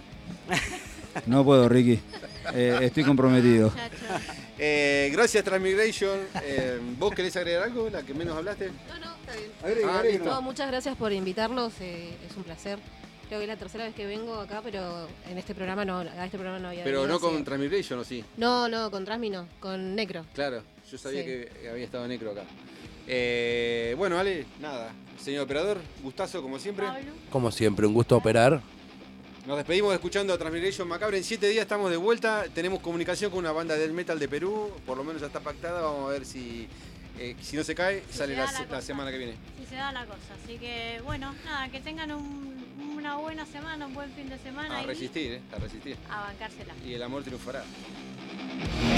No puedo, Ricky. Estoy comprometido. Gracias, Transmigration. ¿Vos querés agregar algo? ¿La que menos hablaste? No, está bien. Listo. Muchas gracias por invitarnos, es un placer. Creo que es la tercera vez que vengo acá, pero en este programa no había Pero venido, no con sí. Transmigration, ¿o sí? No, con Transmi no, con Necro. Claro, yo sabía Sí. que había estado Necro acá. Bueno, Ale, nada. Señor operador, gustazo como siempre. Como siempre, un gusto operar. Nos despedimos escuchando a Transmigration Macabre. En 7 días estamos de vuelta. Tenemos comunicación con una banda del metal de Perú. Por lo menos ya está pactada. Vamos a ver si no se cae, sale la semana que viene. Si se da la cosa. Así que, bueno, nada, que tengan una buena semana, un buen fin de semana. A resistir, a resistir. A bancársela. Y el amor triunfará.